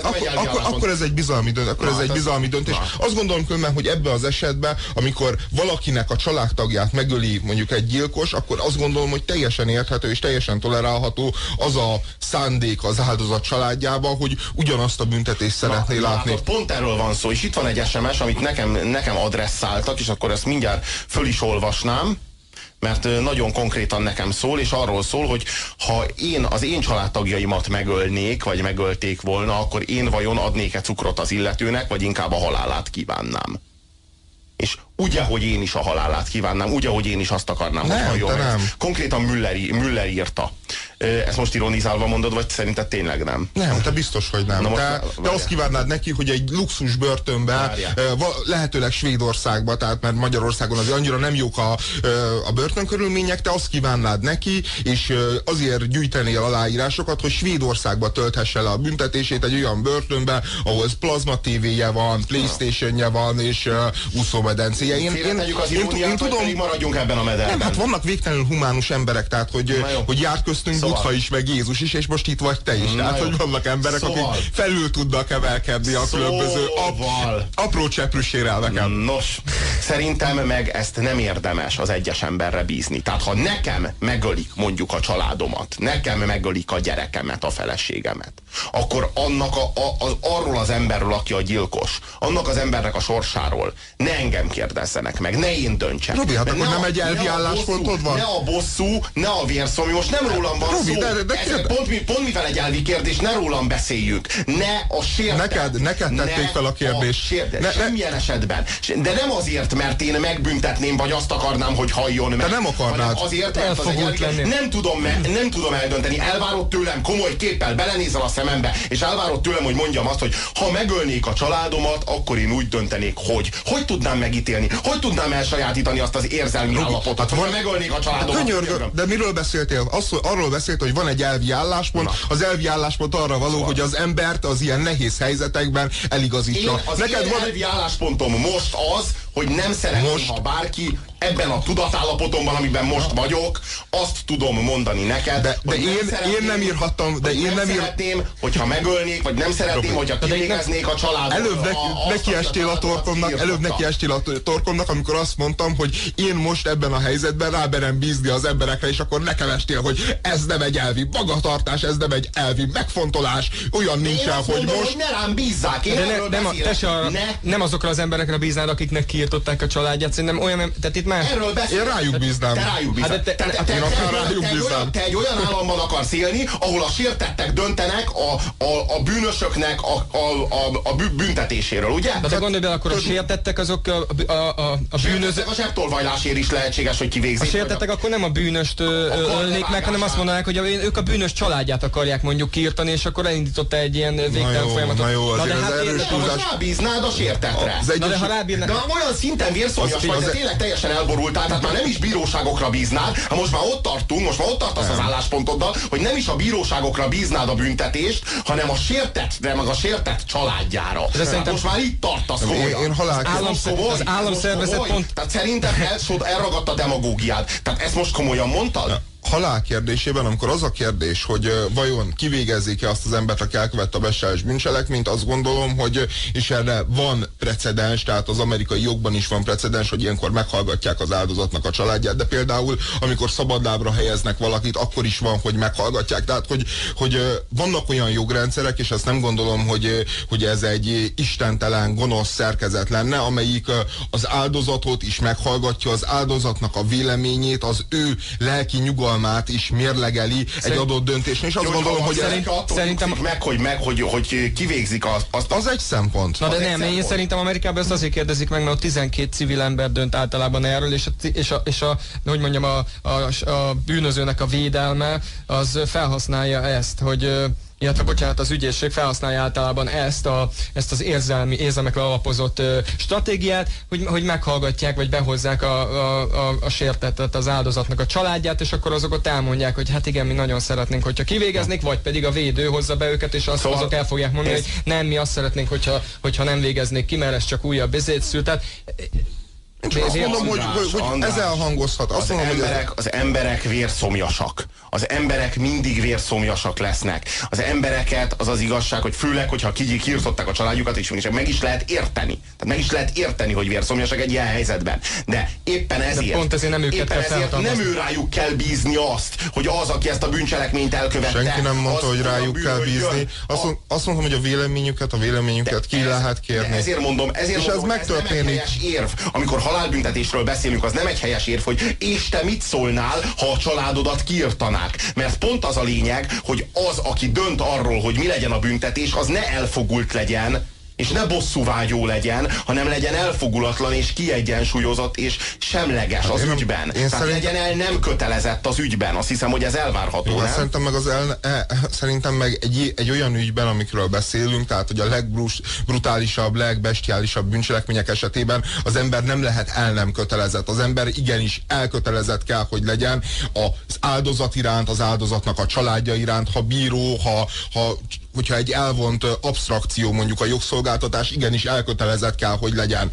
D: Akkor ez egy bizalmi döntés. Azt gondolom különben, hogy ebben az esetben, amikor valakinek a családtagját megöli mondjuk egy gyilkos, akkor azt gondolom, hogy teljesen érthető és teljesen tolerálható az a szándék az áldozat családjába, hogy ugyanazt a büntetést szeretné látni.
A: Pont erről van szó, és itt van egy SMS, amit nekem adresszáltak, és akkor ezt mindjárt föl is olvasnám, mert nagyon konkrétan nekem szól, és arról szól, hogy ha az én családtagjaimat megölnék, vagy megölték volna, akkor én vajon adnék-e cukrot az illetőnek, vagy inkább a halálát kívánnám. És ugye, hogy én is a halálát kívánnám, ugye, hogy én is azt akarnám, hogy halljon meg. Konkrétan Müller írta. Ezt most ironizálva mondod, vagy szerinted tényleg nem?
D: Nem, te biztos, hogy nem. Te azt kívánnád neki, hogy egy luxus börtönbe, lehetőleg Svédországba, tehát mert Magyarországon azért annyira nem jók a börtönkörülmények, te azt kívánnád neki, és azért gyűjtenél aláírásokat, hogy Svédországba tölthesse le a büntetését egy olyan börtönbe, ahol plazma tévéje van, PlayStation-je van, és úszómedencéje. Én tudom,
A: hogy maradjunk ebben a mederben.
D: Nem, hát vannak végtelenül humánus emberek, tehát hogy járt köztünk Buddha is, meg Jézus is, és most itt vagy te is. Tehát, hogy vannak emberek, akik felül tudnak emelkedni a különböző apró cseprű sérelmeken.
A: Nos, szerintem meg ezt nem érdemes az egyes emberre bízni. Tehát, ha nekem megölik mondjuk a családomat, nekem megölik a gyerekemet, a feleségemet, akkor arról az emberről, aki a gyilkos, annak az embernek a sorsáról ne engem kérdezzenek meg, ne én döntsek.
D: Robi, hát akkor nem egy elvi álláspontod van?
A: Ne a bosszú, ne a vérszomj, most nem rólam van
D: Robi,
A: szó. Pont mivel egy elvi kérdés, ne rólam beszéljük. Ne a sértet.
D: Neked tették fel a kérdést.
A: Semmilyen esetben. De nem azért, mert én megbüntetném, vagy azt akarnám, hogy halljon meg.
D: De nem akarnád.
A: Azért, mert az egy nem tudom eldönteni. Elvárod tőlem komoly képpel, belenézel a szemembe, és elvárod tőlem, hogy mondjam azt, hogy ha megölnék a családomat, akkor én úgy döntenék, hogy. Hogy tudnám megítélni? Hogy tudnám elsajátítani azt az érzelmi állapotot, hogy megölnék a családomat?
D: De miről beszéltél? Arról beszélt, hogy van egy elvi álláspont. Az elvi álláspont arra való, hogy az embert az ilyen nehéz helyzetekben eligazítsa.
A: Neked van elvi álláspontom most az, hogy nem szeretném, ha bárki ebben a tudatállapotomban, amiben most vagyok, azt tudom mondani neked,
D: de én nem írhattam, de én nem
A: szeretném, hogyha megölnék, vagy nem szeretném, hogyha kivégeznék a családot.
D: Előbb nekiestél a torkomnak, amikor azt mondtam, hogy én most ebben a helyzetben ráberem bízni az emberekre, és akkor nekem estél, hogy ez nem egy elvi magatartás, ez nem egy elvi megfontolás, olyan nincsen, hogy most...
A: Hogy ne rám bízzák,
C: nem azokra az emberekre bíznád, akiknek kiírt kiirtották a családját, szerintem olyan, tehát itt már...
A: Erről beszél.
D: Én rájuk bíznám.
A: Te rájuk bíznál. Te egy olyan államban akarsz élni, ahol a sértettek döntenek a bűnösöknek a büntetéséről, ugye?
C: De gondolj bele, akkor a sértettek azok a bűnözők...
A: A zsebtolvajlásért is lehetséges, hogy kivégzik.
C: A sértettek akkor nem a bűnöst ölnék meg, hanem azt mondanák, hogy ők a bűnös családját akarják mondjuk kiirtani, és akkor elindította egy ilyen végtelen folyamatot.
D: Na jó, azért
C: de
D: az
C: hát
D: erős túlzás.
A: Rábíznád a sértetre. De olyan szinten vérszomjas vagy, de tényleg teljesen elborultál, tehát már nem is bíróságokra bíznád, hát most már ott tartunk, most már ott tartasz az álláspontoddal, hogy nem is a bíróságokra bíznád a büntetést, hanem a sértettre, meg a sértett családjára.
C: De szerintem
A: most már itt tartasz komolyan.
C: Az államszervezet pont...
A: Tehát szerintem elragadt a demagógiád. Tehát ezt most komolyan mondtad?
D: Halál kérdésében, amikor az a kérdés, hogy vajon kivégezzék-e azt az embert, aki elkövette a bestiális bűncselekményt, azt gondolom, hogy és erre van precedens, tehát az amerikai jogban is van precedens, hogy ilyenkor meghallgatják az áldozatnak a családját, de például amikor szabadlábra helyeznek valakit, akkor is van, hogy meghallgatják. Tehát, hogy vannak olyan jogrendszerek, és ezt nem gondolom, hogy ez egy istentelen, gonosz szerkezet lenne, amelyik az áldozatot is meghallgatja, az áldozatnak a véleményét, az ő lelki nyugalmát is mérlegeli egy adott döntésnél, és azt gondolom, hogy
A: szerintem hogy kivégzik azt.
D: Az egy szempont.
C: Na de nem, én szerintem Amerikában ezt azért kérdezik meg, mert ott 12 civil ember dönt általában erről, és hogy mondjam, a bűnözőnek a védelme az felhasználja ezt, hogy illetve bocsánat, az ügyészség felhasználja általában ezt az érzelmekre alapozott stratégiát, hogy meghallgatják, vagy behozzák a sértettet, az áldozatnak a családját, és akkor azok ott elmondják, hogy hát igen, mi nagyon szeretnénk, hogyha kivégeznék, vagy pedig a védő hozza be őket, és azok el fogják mondani, hogy nem, mi azt szeretnénk, hogyha nem végeznék ki, mert ez csak újabb szül. Tehát
D: csak azt mondom, hogy ez elhangozhat.
A: Az emberek vérszomjasak. Az emberek mindig vérszomjasak lesznek. Az embereket, az az igazság, hogy főleg, hogyha kiirtották a családjukat, és meg is lehet érteni. Tehát meg is lehet érteni, hogy vérszomjasak egy ilyen helyzetben. De éppen ezért,
C: pont ezért
A: nem ő rájuk kell bízni azt, hogy az, aki ezt a bűncselekményt elkövette.
D: Senki nem mondta, hogy rájuk kell bízni. Azt mondom, hogy a véleményüket ki lehet kérni.
A: Ezért mondom, ez nem egy helyes érv. Amikor halálbüntetésről beszélünk, az nem egy helyes érv, hogy és te mit szólnál, ha a családodat kiirtanák. Mert pont az a lényeg, hogy az, aki dönt arról, hogy mi legyen a büntetés, az ne elfogult legyen, és ne bosszúvágyó legyen, hanem legyen elfogulatlan és kiegyensúlyozott és semleges az ügyben. Tehát legyen nem kötelezett az ügyben. Azt hiszem, hogy ez elvárható, nem?
D: Szerintem meg egy olyan ügyben, amikről beszélünk, tehát hogy a legbrutálisabb, legbestiálisabb bűncselekmények esetében az ember nem lehet nem kötelezett. Az ember igenis elkötelezett kell, hogy legyen az áldozat iránt, az áldozatnak a családja iránt, ha bíró, hogyha egy elvont absztrakció, mondjuk a jogszolgáltatás, igenis elkötelezett kell, hogy legyen.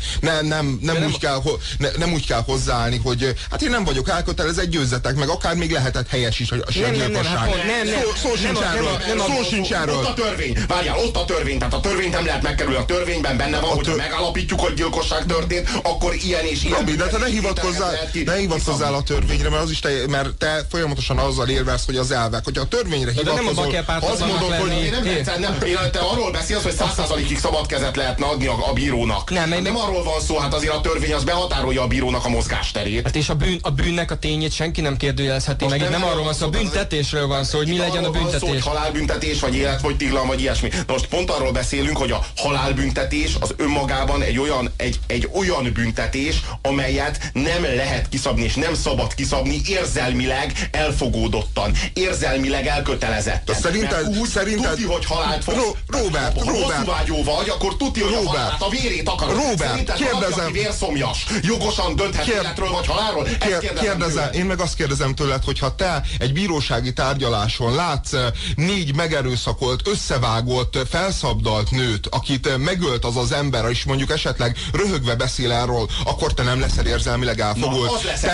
D: Nem úgy kell hozzáállni, hogy hát én nem vagyok elkötelezett, győzzetek meg, akár még lehetett helyes is a gyilkosság. Szó sincs erről.
A: Ott a törvény. Várjál, ott a törvény. Tehát a törvényt nem lehet megkerülni. A törvényben benne van, hogy megállapítjuk, hogy gyilkosság történt, akkor ilyen és ilyen.
D: Robi, de te ne hivatkozzál a törvényre, mert te folyamatosan azzal érvelsz, hogy az elvek. Hogyha a törvényre hivatkozol, azt mondod, hogy
A: te arról beszélsz, hogy 100%-ig szabad kezet lehetne adni a bírónak. Nem arról van szó, hát azért a törvény az behatárolja a bírónak a mozgásterét.
C: Hát és a bűnnek a tényét senki nem kérdőjelezheti meg. Nem arról van szó, a büntetésről van szó, hogy mi legyen a büntetés.
A: Szó, hogy halálbüntetés, vagy életfogytiglan, vagy ilyesmi. Na most pont arról beszélünk, hogy a halálbüntetés az önmagában egy olyan büntetés, amelyet nem lehet kiszabni, és nem szabad kiszabni érzelmileg elfogódottan, érzelmileg elkötelezetten.
D: Szerinted
A: hogy halált fogsz.
D: Robert.
A: Ha bosszúvágyó vagy, akkor tudja, hogy a halált, a vérét akarod.
D: Robert, kérdezem.
A: Aki vérszomjas, jogosan dönthet életről vagy halálról?
D: Kérdezem, én meg azt kérdezem tőled, hogyha te egy bírósági tárgyaláson látsz 4 megerőszakolt, összevágott, felszabdalt nőt, akit megölt az ember, és mondjuk esetleg röhögve beszél erről, akkor te nem leszel érzelmileg elfogult.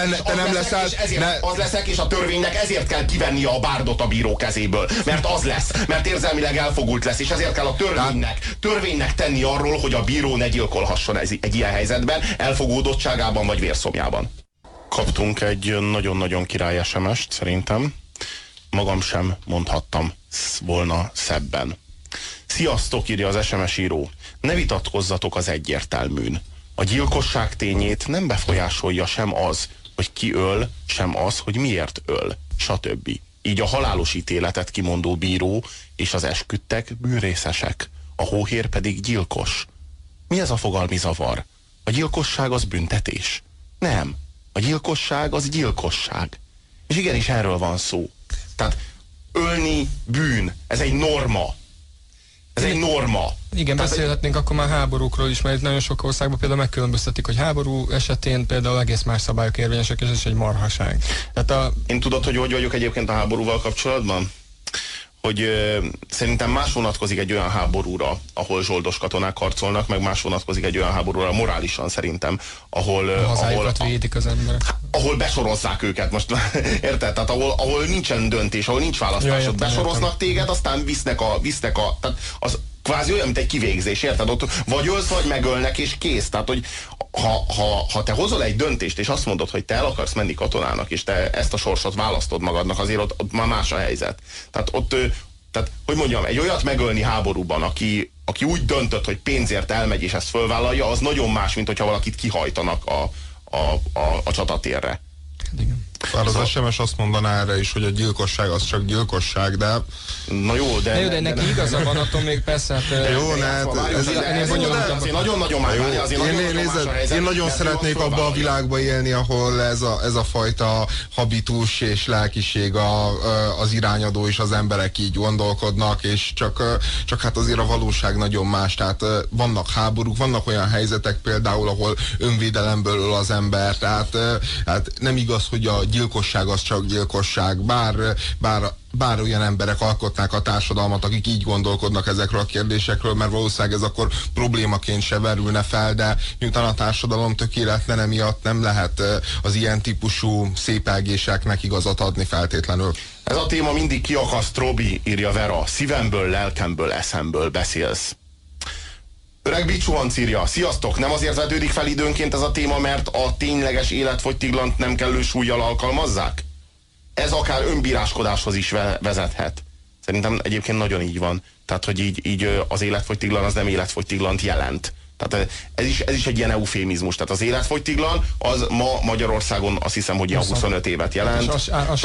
A: Az leszek, és a törvénynek ezért kell kivennie a bárdot a bíró kezéből. Mert az lesz. Mert érzelmileg elfogult lesz, és ezért kell a törvénynek tenni arról, hogy a bíró ne gyilkolhasson egy ilyen helyzetben, elfogódottságában vagy vérszomjában. Kaptunk egy nagyon-nagyon király SMS-t, szerintem. Magam sem mondhattam volna szebben. Sziasztok, írja az SMS író. Ne vitatkozzatok az egyértelműn. A gyilkosság tényét nem befolyásolja sem az, hogy ki öl, sem az, hogy miért öl, stb. Így a halálos ítéletet kimondó bíró és az esküdtek bűnrészesek, a hóhér pedig gyilkos. Mi ez a fogalmi zavar? A gyilkosság az büntetés? Nem. A gyilkosság az gyilkosság. És igenis erről van szó. Tehát ölni bűn. Ez egy norma. Ez egy norma.
C: Igen, tehát beszélhetnénk akkor már háborúkról is, mert nagyon sok országban például megkülönböztetik, hogy háború esetén például egész más szabályok érvényesek, és ez is egy marhaság. Tehát
A: Én tudod, hogy vagyok egyébként a háborúval kapcsolatban? Hogy szerintem más vonatkozik egy olyan háborúra, ahol zsoldos katonák harcolnak, meg más vonatkozik egy olyan háborúra morálisan szerintem, ahol
C: védik az emberek.
A: Ahol besorozzák őket, most érted? Tehát ahol nincsen döntés, ahol nincs választásod, besoroznak téged, aztán visznek a tehát az kvázi olyan, mint egy kivégzés, érted? Ott vagy ölsz, vagy megölnek, és kész. Tehát, hogy ha te hozol egy döntést, és azt mondod, hogy te el akarsz menni katonának, és te ezt a sorsot választod magadnak, azért ott már más a helyzet. Tehát, hogy mondjam, egy olyat megölni háborúban, aki úgy döntött, hogy pénzért elmegy, és ezt fölvállalja, az nagyon más, mint hogyha valakit kihajtanak a csatatérre.
D: Igen. Bár az SMS azt mondaná erre is, hogy a gyilkosság az csak gyilkosság, de...
A: Na jó, de
C: neki igaza van, attól még persze...
D: Jó,
A: nagyon-nagyon
D: én nagyon szeretnék abba a világba élni, ahol ez a fajta habitus és lelkiség az irányadó, és az emberek így gondolkodnak, és csak hát azért a valóság nagyon más. Tehát vannak háborúk, vannak olyan helyzetek például, ahol önvédelemből öl az ember, tehát nem igaz, hogy a gyilkosság az csak gyilkosság, bár olyan emberek alkotnák a társadalmat, akik így gondolkodnak ezekről a kérdésekről, mert valószínűleg ez akkor problémaként se verülne fel, de miután a társadalom tökéletlen, emiatt nem lehet az ilyen típusú szépelgéseknek igazat adni feltétlenül.
A: Ez a téma mindig kiakaszt, Robi, írja Vera. Szívemből, lelkemből, eszemből beszélsz. Öreg Bicsuhanc írja, sziasztok, nem azért vetődik fel időnként ez a téma, mert a tényleges életfogytiglant nem kellő súllyal alkalmazzák? Ez akár önbíráskodáshoz is vezethet. Szerintem egyébként nagyon így van. Tehát, hogy így az életfogytiglan az nem életfogytiglant jelent. Tehát ez is egy ilyen eufémizmus. Tehát az életfogytiglan az ma Magyarországon azt hiszem, hogy ilyen 25 évet jelent. És a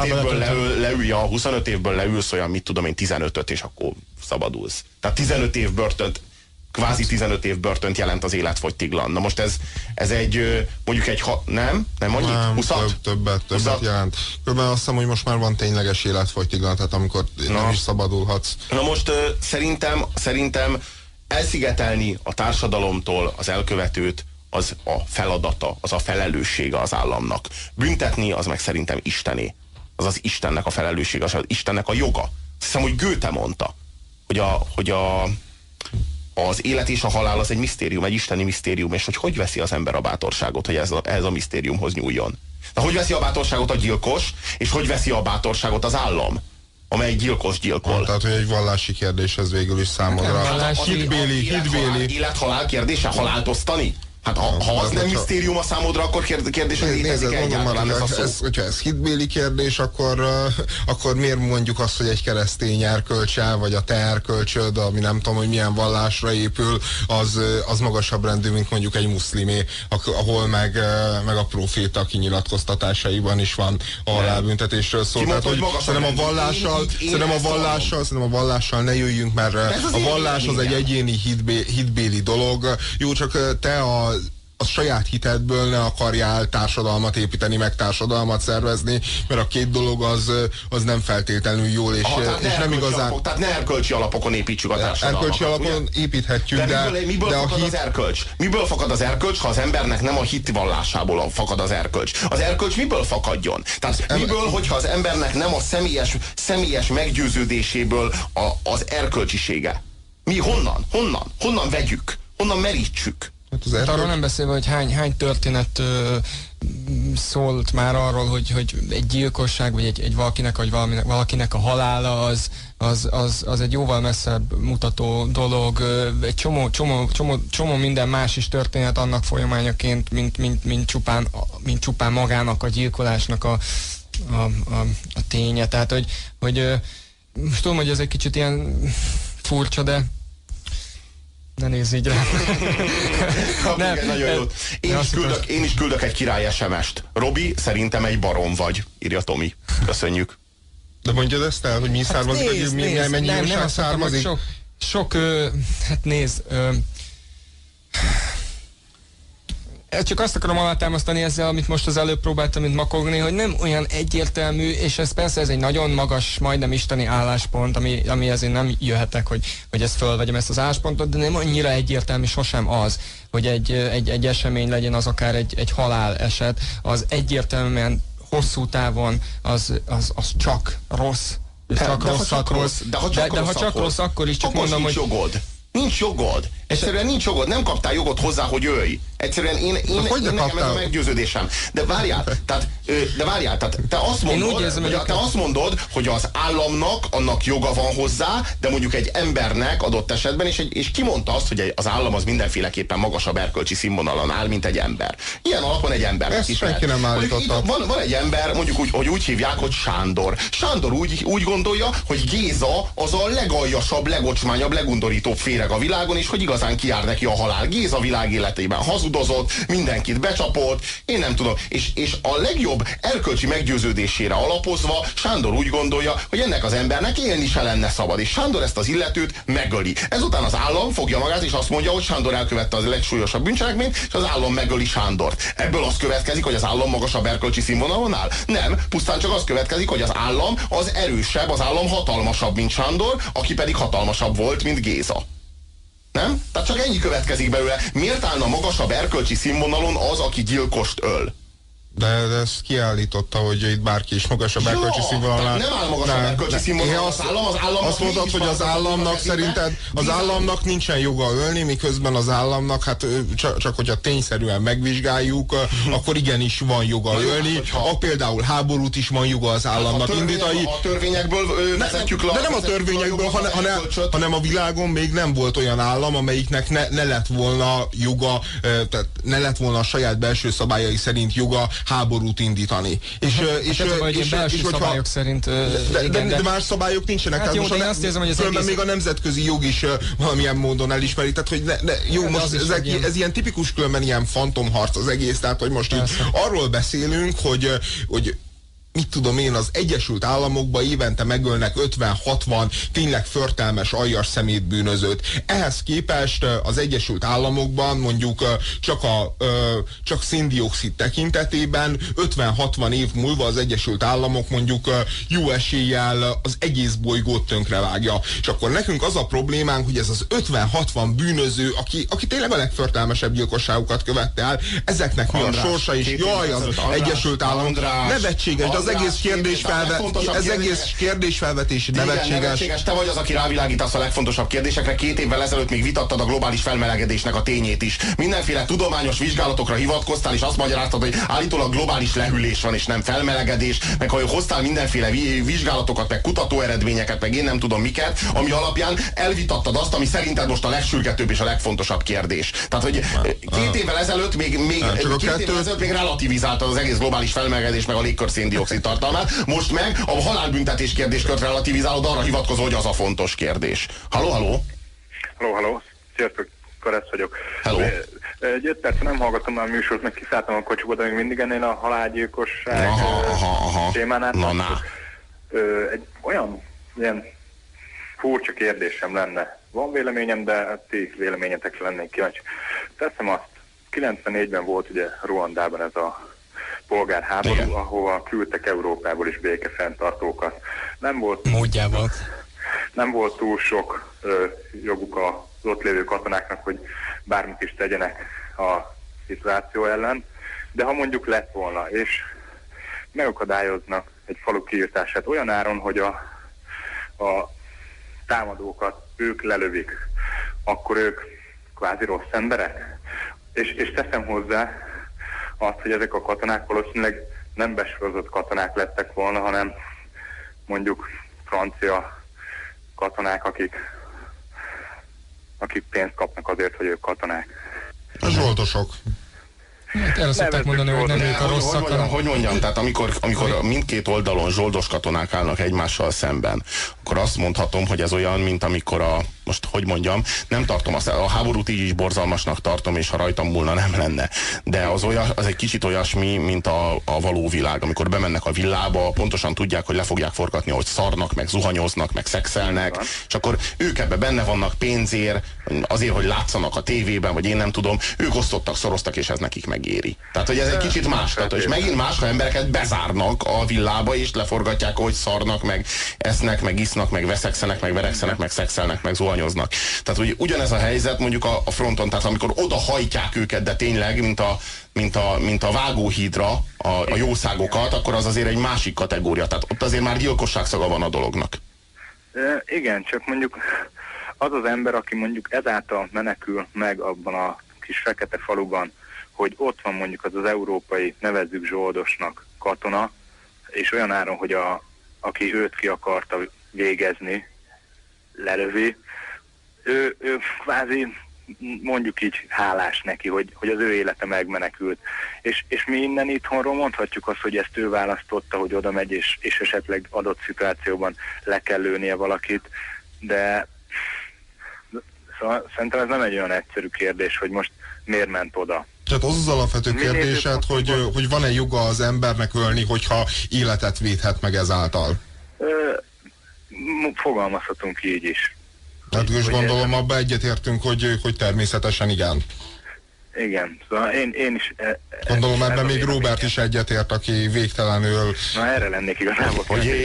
A: 25 évből leülsz olyan, mit tudom én, 15-öt, és akkor szabadulsz. Tehát 15 év börtönt, kvázi 15 év börtönt jelent az életfogytiglan. Na most ez egy, mondjuk egy, nem annyit? 20-at?
D: Többet jelent. Körülbelül azt hiszem, hogy most már van tényleges életfogytiglan, tehát amikor nem is szabadulhatsz.
A: Na most szerintem elszigetelni a társadalomtól az elkövetőt az a feladata, az a felelőssége az államnak. Büntetni az meg szerintem Istené. Az az Istennek a felelőssége, az Istennek a joga. Azt hiszem, hogy Goethe mondta, hogy az élet és a halál az egy misztérium, egy isteni misztérium, és hogy veszi az ember a bátorságot, hogy ehhez a misztériumhoz nyúljon. De hogy veszi a bátorságot a gyilkos, és hogy veszi a bátorságot az állam, amely gyilkos gyilkol.
D: Tehát, hogy egy vallási kérdés ez végül is számodra.
A: Hitbéli. Élet-halál kérdése, halált osztani? Hát ha az nem misztérium a számodra, akkor kérdés, hogy létezik-e egyáltalán ez a szó?
D: Hogyha ez hitbéli kérdés, akkor miért mondjuk azt, hogy egy keresztény erkölcse, vagy a te erkölcsöd, ami nem tudom, hogy milyen vallásra épül, az magasabb rendű, mint mondjuk egy muszlimé, ahol meg a proféta kinyilatkoztatásaiban is van a halálbüntetésről szó. Tehát, hogy szerintem a vallással ne jöjjünk, mert a vallás az egy egyéni hitbéli dolog. Jó, csak te a saját hitedből ne akarjál társadalmat építeni, meg társadalmat szervezni, mert a két dolog az nem feltétlenül jól, és nem igazán...
A: Tehát ne erkölcsi alapokon építsük a társadalmat.
D: Erkölcsi alapon építhetjük, de
A: miből fakad az erkölcs? Miből fakad az erkölcs, ha az embernek nem a hit vallásából fakad az erkölcs? Az erkölcs miből fakadjon? Tehát miből, hogyha az embernek nem a személyes meggyőződéséből az erkölcsisége? Mi honnan vegyük? Honnan merítsük?
C: Hát arról nem beszélve, hogy hány történet szólt már arról, hogy egy gyilkosság, vagy egy valakinek a halála az egy jóval messzebb mutató dolog, egy csomó minden más is történhet annak folyamányaként, mint csupán magának a gyilkolásnak a ténye. Tehát, hogy most tudom, hogy ez egy kicsit ilyen furcsa, de Ne nézz így rá.
A: Nem, nagyon jó. Én is küldök egy király SMS-t. Robi, szerintem egy barom vagy, írja Tomi. Köszönjük.
D: De mondjad ezt el, hogy mi származik, hogy mennyi jóság származik?
C: Hát nézd, csak azt akarom alátámasztani ezzel, amit most az előbb próbáltam mint makogni, hogy nem olyan egyértelmű, és ez persze ez egy nagyon magas, majdnem isteni álláspont, ami azért nem jöhetek, hogy ezt fölvegyem, ezt az álláspontot, de nem annyira egyértelmű sosem az, hogy egy esemény legyen, az akár egy halál eset, az egyértelműen hosszú távon az csak rossz. Csak rosszak rossz.
A: De ha csak rossz,
C: akkor is csak mondom, hogy...
A: Nincs jogod. Egyszerűen nincs jogod. Nem kaptál jogot hozzá, hogy ölj. Egyszerűen én nekem ez a meggyőződésem. De várjál, tehát te azt mondod, hogy az államnak annak joga van hozzá, de mondjuk egy embernek adott esetben, és ki mondta azt, hogy az állam az mindenféleképpen magasabb erkölcsi színvonalon áll, mint egy ember. Ilyen alapon egy embernek is
D: senki nem állította.
A: Van egy ember, mondjuk úgy hívják, hogy Sándor. Sándor úgy gondolja, hogy Géza az a legaljasabb, legocsmányabb, legundorítóbb féreg a világon, és hogy igazán kijár neki a halál. Géza világ életében hazudozott, mindenkit becsapott, én nem tudom. És a legjobb erkölcsi meggyőződésére alapozva Sándor úgy gondolja, hogy ennek az embernek élni se lenne szabad. És Sándor ezt az illetőt megöli. Ezután az állam fogja magát, és azt mondja, hogy Sándor elkövette a legsúlyosabb bűncselekményt, és az állam megöli Sándort. Ebből az következik, hogy az állam magasabb erkölcsi színvonalon áll? Nem, pusztán csak az következik, hogy az állam az erősebb, az állam hatalmasabb, mint Sándor, aki pedig hatalmasabb volt, mint Géza. Nem? Tehát csak ennyi következik belőle. Miért állna magasabb erkölcsi színvonalon az, aki gyilkost öl?
D: De ezt kiállította, hogy itt bárki is magasabb erkölcsi színvonalon.
A: Nem áll magasabb erkölcsi színvonalon.
D: Azt mondod, hogy az államnak szerinted, az államnak nincsen joga ölni, miközben az államnak, hát csak hogyha tényszerűen megvizsgáljuk, akkor igenis van joga ölni. Például háborút is van joga az államnak indítani.
A: A törvényekből vezetjük le.
D: De nem a törvényekből, hanem a világon még nem volt olyan állam, amelyiknek ne lett volna joga, tehát ne lett volna a saját belső szabályai szerint joga háborút indítani.
C: Szabályok szerint...
D: De más szabályok nincsenek.
C: Hát jó,
D: most még a nemzetközi jog is valamilyen módon elismeri. Tehát, hogy most ez ilyen tipikus, különben ilyen fantomharc az egész. Tehát, hogy most így arról beszélünk, hogy mit tudom én, az Egyesült Államokban évente megölnek 50-60 tényleg förtelmes, aljas szemétbűnözőt. Ehhez képest az Egyesült Államokban mondjuk csak széndioxid tekintetében 50-60 év múlva az Egyesült Államok mondjuk jó eséllyel az egész bolygót tönkrevágja. És akkor nekünk az a problémánk, hogy ez az 50-60 bűnöző, aki tényleg a legförtelmesebb gyilkosságokat követte el, ezeknek mi a sorsa, és jaj, az Egyesült Államok nevetséges, de az egész kérdésfelvetés nevetséges.
A: Te vagy az, aki rávilágítasz a legfontosabb kérdésekre. 2 évvel ezelőtt még vitattad a globális felmelegedésnek a tényét is. Mindenféle tudományos vizsgálatokra hivatkoztál, és azt magyaráztad, hogy állítólag globális lehűlés van, és nem felmelegedés, meg ha hoztál mindenféle vizsgálatokat, meg kutatóeredményeket, meg én nem tudom miket, ami alapján elvitattad azt, ami szerinted most a legsürgetőbb és a legfontosabb kérdés. Tehát, hogy 2 évvel ezelőtt még relativizáltad az egész globális felmelegedés, meg a légkör széndioxid tartalmát, most meg a halálbüntetés kérdéskört relativizálod, arra hivatkozol, hogy az a fontos kérdés. Halló?
F: Sziasztok, Karesz vagyok.
A: Hello.
F: Egy 5 perc nem hallgattam már a műsort, meg kiszálltam a kocsiba, de még mindig ennél a halálgyilkosság témánál. Egy olyan ilyen furcsa kérdésem lenne. Van véleményem, de ti véleményetekre lennék kíváncsi. Teszem azt, 94-ben volt ugye Ruandában ez a polgárháború, igen, ahova küldtek Európából is békefenntartókat.
C: Módjával.
F: Nem volt túl sok joguk az ott lévő katonáknak, hogy bármit is tegyenek a szituáció ellen, de ha mondjuk lett volna, és megakadályoznak egy falu kiirtását olyan áron, hogy a támadókat ők lelövik, akkor ők kvázi rossz emberek. És teszem hozzá azt, hogy ezek a katonák valószínűleg nem besorozott katonák lettek volna, hanem mondjuk francia katonák, akik pénzt kapnak azért, hogy ők katonák.
D: A zsoldosok.
C: Hát erre szokták mondani, hogy nem ők a rosszak.
A: Hogy mondjam, tehát amikor mindkét oldalon zsoldos katonák állnak egymással szemben, akkor azt mondhatom, hogy ez olyan, mint amikor most hogy mondjam, nem tartom azt, a háborút így is borzalmasnak tartom, és ha rajtam múlna nem lenne. De az egy kicsit olyasmi, mint a való világ, amikor bemennek a villába, pontosan tudják, hogy le fogják forgatni, hogy szarnak, meg zuhanyoznak, meg szexelnek, és akkor ők ebbe benne vannak pénzért, azért, hogy látszanak a tévében, vagy én nem tudom, ők osztottak, szoroztak, és ez nekik megéri. Tehát, hogy ez egy kicsit más. Tehát, és megint más, ha embereket bezárnak a villába, és leforgatják, hogy szarnak, meg esznek, meg isznak, meg veszekszenek, meg verekszenek, meg szexelnek, meg zuhanyoznak. Tehát, hogy ugyanez a helyzet mondjuk a fronton, tehát amikor oda hajtják őket, de tényleg, mint a vágóhídra a jószágokat, akkor az azért egy másik kategória. Tehát ott azért már gyilkosság szaga van a dolognak.
F: Igen, csak mondjuk az az ember, aki mondjuk ezáltal menekül meg abban a kis fekete faluban, hogy ott van mondjuk az európai, nevezzük zsoldosnak katona, és olyan áron, hogy aki őt ki akarta végezni, lelövi, ő kvázi mondjuk így hálás neki, hogy az ő élete megmenekült. És mi innen itthonról mondhatjuk azt, hogy ezt ő választotta, hogy oda megy, és esetleg adott szituációban le kell lőnie valakit, de szóval szerintem ez nem egy olyan egyszerű kérdés, hogy most miért ment oda.
D: Tehát az alapvető kérdésed, hogy van-e joga az embernek ölni, hogyha életet védhet meg ezáltal?
F: Fogalmazhatunk így is.
D: Tehát most gondolom, abban egyetértünk, hogy természetesen igen.
F: Igen, szóval én is...
D: Gondolom, ebben még Róbert is egyetért, aki végtelenül...
F: Na, erre lennék igazából.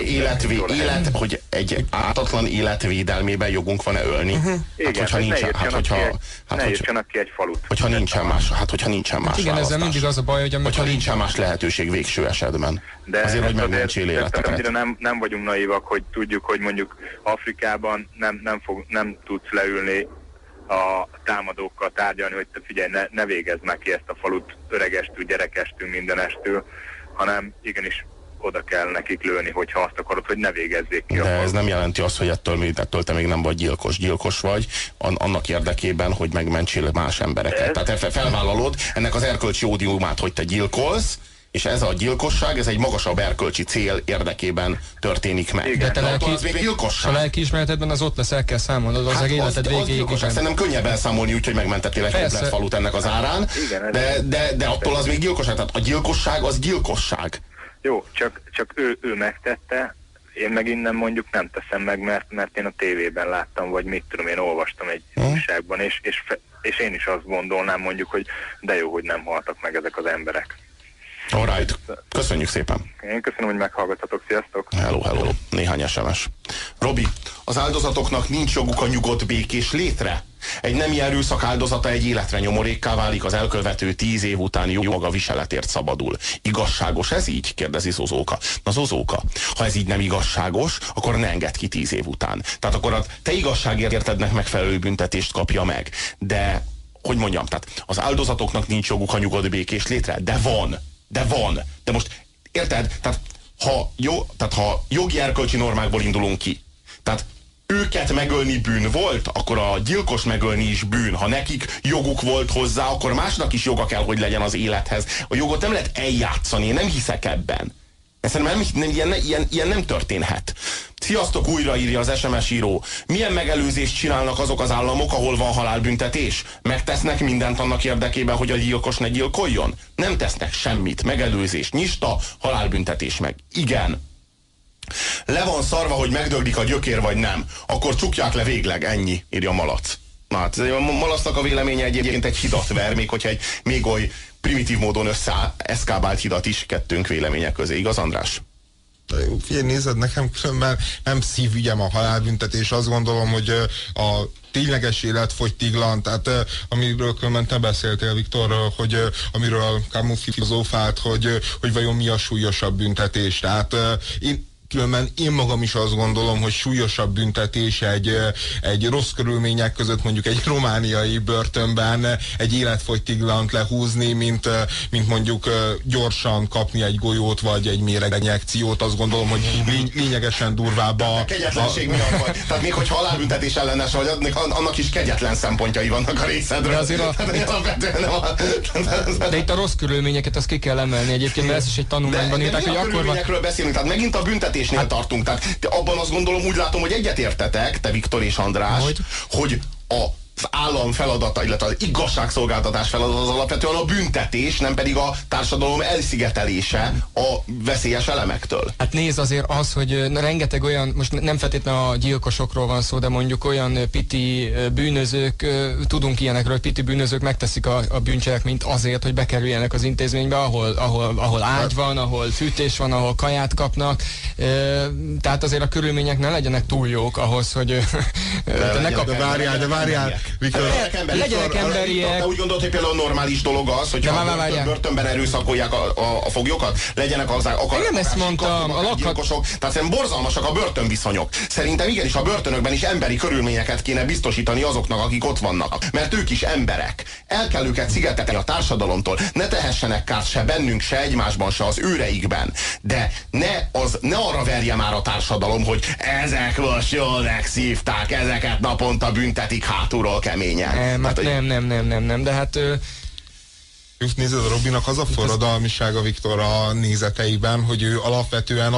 A: Hogy egy ártatlan életvédelmében jogunk van-e ölni?
F: Igen,
A: hogyha nincsen,
F: ne jöjjenek ki egy falut.
A: Hogyha nincsen más, hogyha nincsen más
C: igen, ezzel mindig az a baj, hogy hogyha
A: nincsen más lehetőség végső esetben. De azért, hogy megmentsél életeket.
F: Nem vagyunk naívak, hogy tudjuk, hogy mondjuk Afrikában nem tudsz leülni a támadókkal tárgyalni, hogy te figyelj, ne végezd meg ki ezt a falut öregestül, gyerekestül, mindenestül, hanem igenis oda kell nekik lőni, hogyha azt akarod, hogy ne végezzék ki.
A: De ez nem jelenti azt, hogy ettől te még nem vagy gyilkos. Gyilkos vagy annak érdekében, hogy megmentsél más embereket. Tehát felvállalod ennek az erkölcsi ódiumát, hogy te gyilkolsz, és ez a gyilkosság, ez egy magasabb erkölcsi cél érdekében történik meg.
C: Igen. De a lelkiismeretedben az ott lesz, el kell számolnod az életed végéig.
A: Szerintem könnyebb elszámolni úgy, hogy megmentettél egy komplet falut ennek az árán, de attól az még gyilkosság. Tehát a gyilkosság az gyilkosság.
F: Jó, csak ő megtette, én meg innen mondjuk nem teszem meg, mert én a tévében láttam, vagy mit tudom, én olvastam egy újságban, és én is azt gondolnám mondjuk, hogy de jó, hogy nem haltak meg ezek az emberek.
A: Alright. Köszönjük szépen.
F: Én köszönöm, hogy meghallgattatok. Sziasztok.
A: Hello. Néhány SMS. Robi, az áldozatoknak nincs joguk a nyugodt békés létre? Egy nemi erőszak áldozata egy életre nyomorékká válik, az elkövető 10 év után jó maga viseletért szabadul. Igazságos ez így? Kérdezi Zozóka. Na Zozóka, ha ez így nem igazságos, akkor ne engedd ki 10 év után. Tehát akkor a te igazságértednek megfelelő büntetést kapja meg. De, hogy mondjam, tehát az áldozatoknak nincs joguk a nyugodt békés létre? De van. De most, érted? Tehát ha jogi erkölcsi normákból indulunk ki, tehát őket megölni bűn volt, akkor a gyilkos megölni is bűn. Ha nekik joguk volt hozzá, akkor másnak is joga kell, hogy legyen az élethez. A jogot nem lehet eljátszani, én nem hiszek ebben. Szerintem ilyen nem történhet. Sziasztok, újra írja az SMS író. Milyen megelőzést csinálnak azok az államok, ahol van halálbüntetés? Megtesznek mindent annak érdekében, hogy a gyilkos ne gyilkoljon? Nem tesznek semmit. Megelőzés, nyista, halálbüntetés meg. Igen. Le van szarva, hogy megdöglik a gyökér vagy nem. Akkor csukják le végleg, ennyi, írja Malac. Na hát, a Malacnak a véleménye egyébként egy hidat ver, még hogyha egy még oly primitív módon összeeszkábált hidat is kettőnk vélemények közé. Igaz, András?
D: Figyelj, nézed, nekem különben nem szívügyem a halálbüntetés. Azt gondolom, hogy a tényleges életfogytiglan, tehát amiről különben te beszéltél, Viktor, hogy amiről Camus filozófált, hogy vajon mi a súlyosabb büntetés. Tehát én különben én magam is azt gondolom, hogy súlyosabb büntetés egy rossz körülmények között, mondjuk egy romániai börtönben egy életfogytiglant lehúzni, mint mondjuk gyorsan kapni egy golyót, vagy egy méreginjekciót. Azt gondolom, hogy lényegesen durvább a
A: kegyetlenség miatt vagy. Tehát még hogyha halálbüntetés ellenes vagy, annak is kegyetlen szempontjai vannak a részedről.
C: De azért de itt a rossz körülményeket azt ki kell emelni egyébként, mert ez is egy tanulmányban írták, hogy akkor van...
A: beszélünk, tehát megint a büntetésnél tartunk. Tehát abban azt gondolom, úgy látom, hogy egyetértetek, te Viktor és András, hogy az állam feladata, illetve az igazságszolgáltatás feladata az alapvetően a büntetés, nem pedig a társadalom elszigetelése a veszélyes elemektől.
C: Hát nézd, azért az, hogy rengeteg olyan, most nem feltétlenül a gyilkosokról van szó, de mondjuk olyan piti bűnözők, tudunk ilyenekről, hogy piti bűnözők megteszik a bűncselekményt azért, hogy bekerüljenek az intézménybe, ahol ágy van, ahol fűtés van, ahol kaját kapnak. Tehát azért a körülmények ne legyenek túl jók ahhoz, hogy
D: de várjál.
C: Legyenek emberiek.
A: Te úgy gondolod, hogy például normális dolog az, hogy börtönben erőszakolják a foglyokat, legyenek az
C: nem ezt mondtam, a
A: gyilkosok. Tehát szerintem borzalmasak a börtönviszonyok. Szerintem igenis a börtönökben is emberi körülményeket kéne biztosítani azoknak, akik ott vannak. Mert ők is emberek. El kell őket szigetelni a társadalomtól. Ne tehessenek kárt se bennünk, se egymásban, se az őreikben. De ne arra verje már a társadalom, hogy ezek most jól megszívták, ezeket naponta büntetik hátulról keményen.
C: Nem, de hát...
D: Nézd, a Robinak az a forradalmisága, Viktor, a nézeteiben, hogy ő alapvetően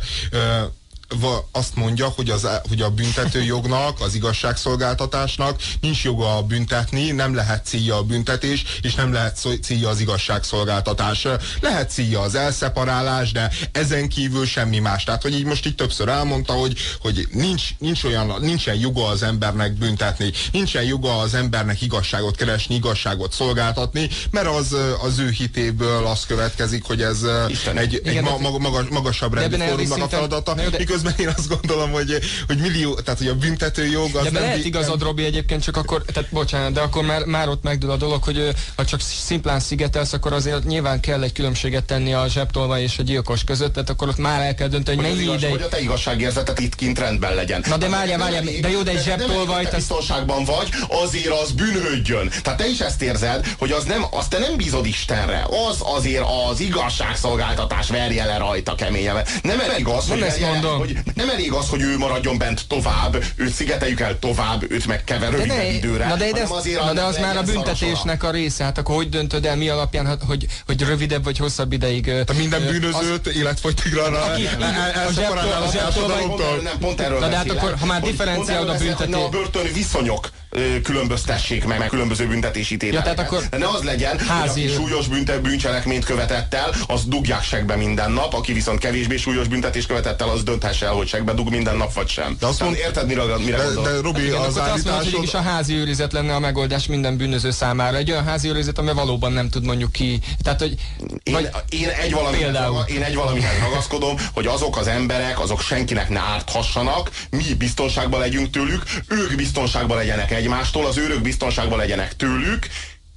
D: azt mondja, hogy a büntetőjognak, az igazságszolgáltatásnak nincs joga büntetni, nem lehet célja a büntetés, és nem lehet célja az igazságszolgáltatás. Lehet célja az elszeparálás, de ezen kívül semmi más. Tehát, hogy így most így többször elmondta, hogy nincsen joga az embernek büntetni, nincsen joga az embernek igazságot keresni, igazságot szolgáltatni, mert az ő hitéből az következik, hogy ez egy magasabb rendű fórumnak a feladata. Közben én azt gondolom, hogy tehát hogy a büntetőjog az
C: de lehet igazad, Robi, egyébként csak akkor, tehát bocsánat, de akkor már ott megdől a dolog, hogy ha csak szimplán szigetelsz, akkor azért nyilván kell egy különbséget tenni a zsebtolvaj és a gyilkos között, tehát akkor ott már el kell dönteni, hogy mennyi ideig...
A: Hogy a te igazságérzetet itt kint rendben legyen.
C: Na de várjál, de jó, de egy zsebtolvajt...
A: Te biztonságban vagy, azért az bűnhődjön. Tehát te is ezt érzed, hogy azt te nem bízod Istenre, az azért az igazságszolgáltatás verje le rajta keményen. Nem elég az, nem elég az, hogy ő maradjon bent tovább, őt szigeteljük el tovább, őt meg rövidebb időre.
C: De az már a büntetésnek a része. Hát akkor hogy döntöd el, mi alapján, hogy rövidebb vagy hosszabb ideig...
D: Te minden bűnözőt életfogytiglanra elszaporálnál.
A: Nem, pont erről beszélek.
C: De hát akkor, ha már differenciálod a büntetés...
A: A börtön viszonyok különböztessék meg különböző büntetési tételeket. De ne az legyen, hogy aki súlyos bűncselekményt követett el, az dugják segbe minden nap, aki viszont kevésbé súlyos büntetést követett el, az dönthesse el, hogy segbe dug minden nap, vagy sem.
D: De azt érted, mire gondol? De Robi,
C: az állításod... hogy is a házi őrizet lenne a megoldás minden bűnöző számára. Egy olyan házi őrizet, ami valóban nem tud mondjuk ki. Tehát, hogy...
A: Én egy valamihez ragaszkodom, hogy azok az emberek, azok senkinek ne árthassanak, mi biztonságban legyünk tőlük, ők biztonságban legyenek egymástól, az őrök biztonságban legyenek tőlük.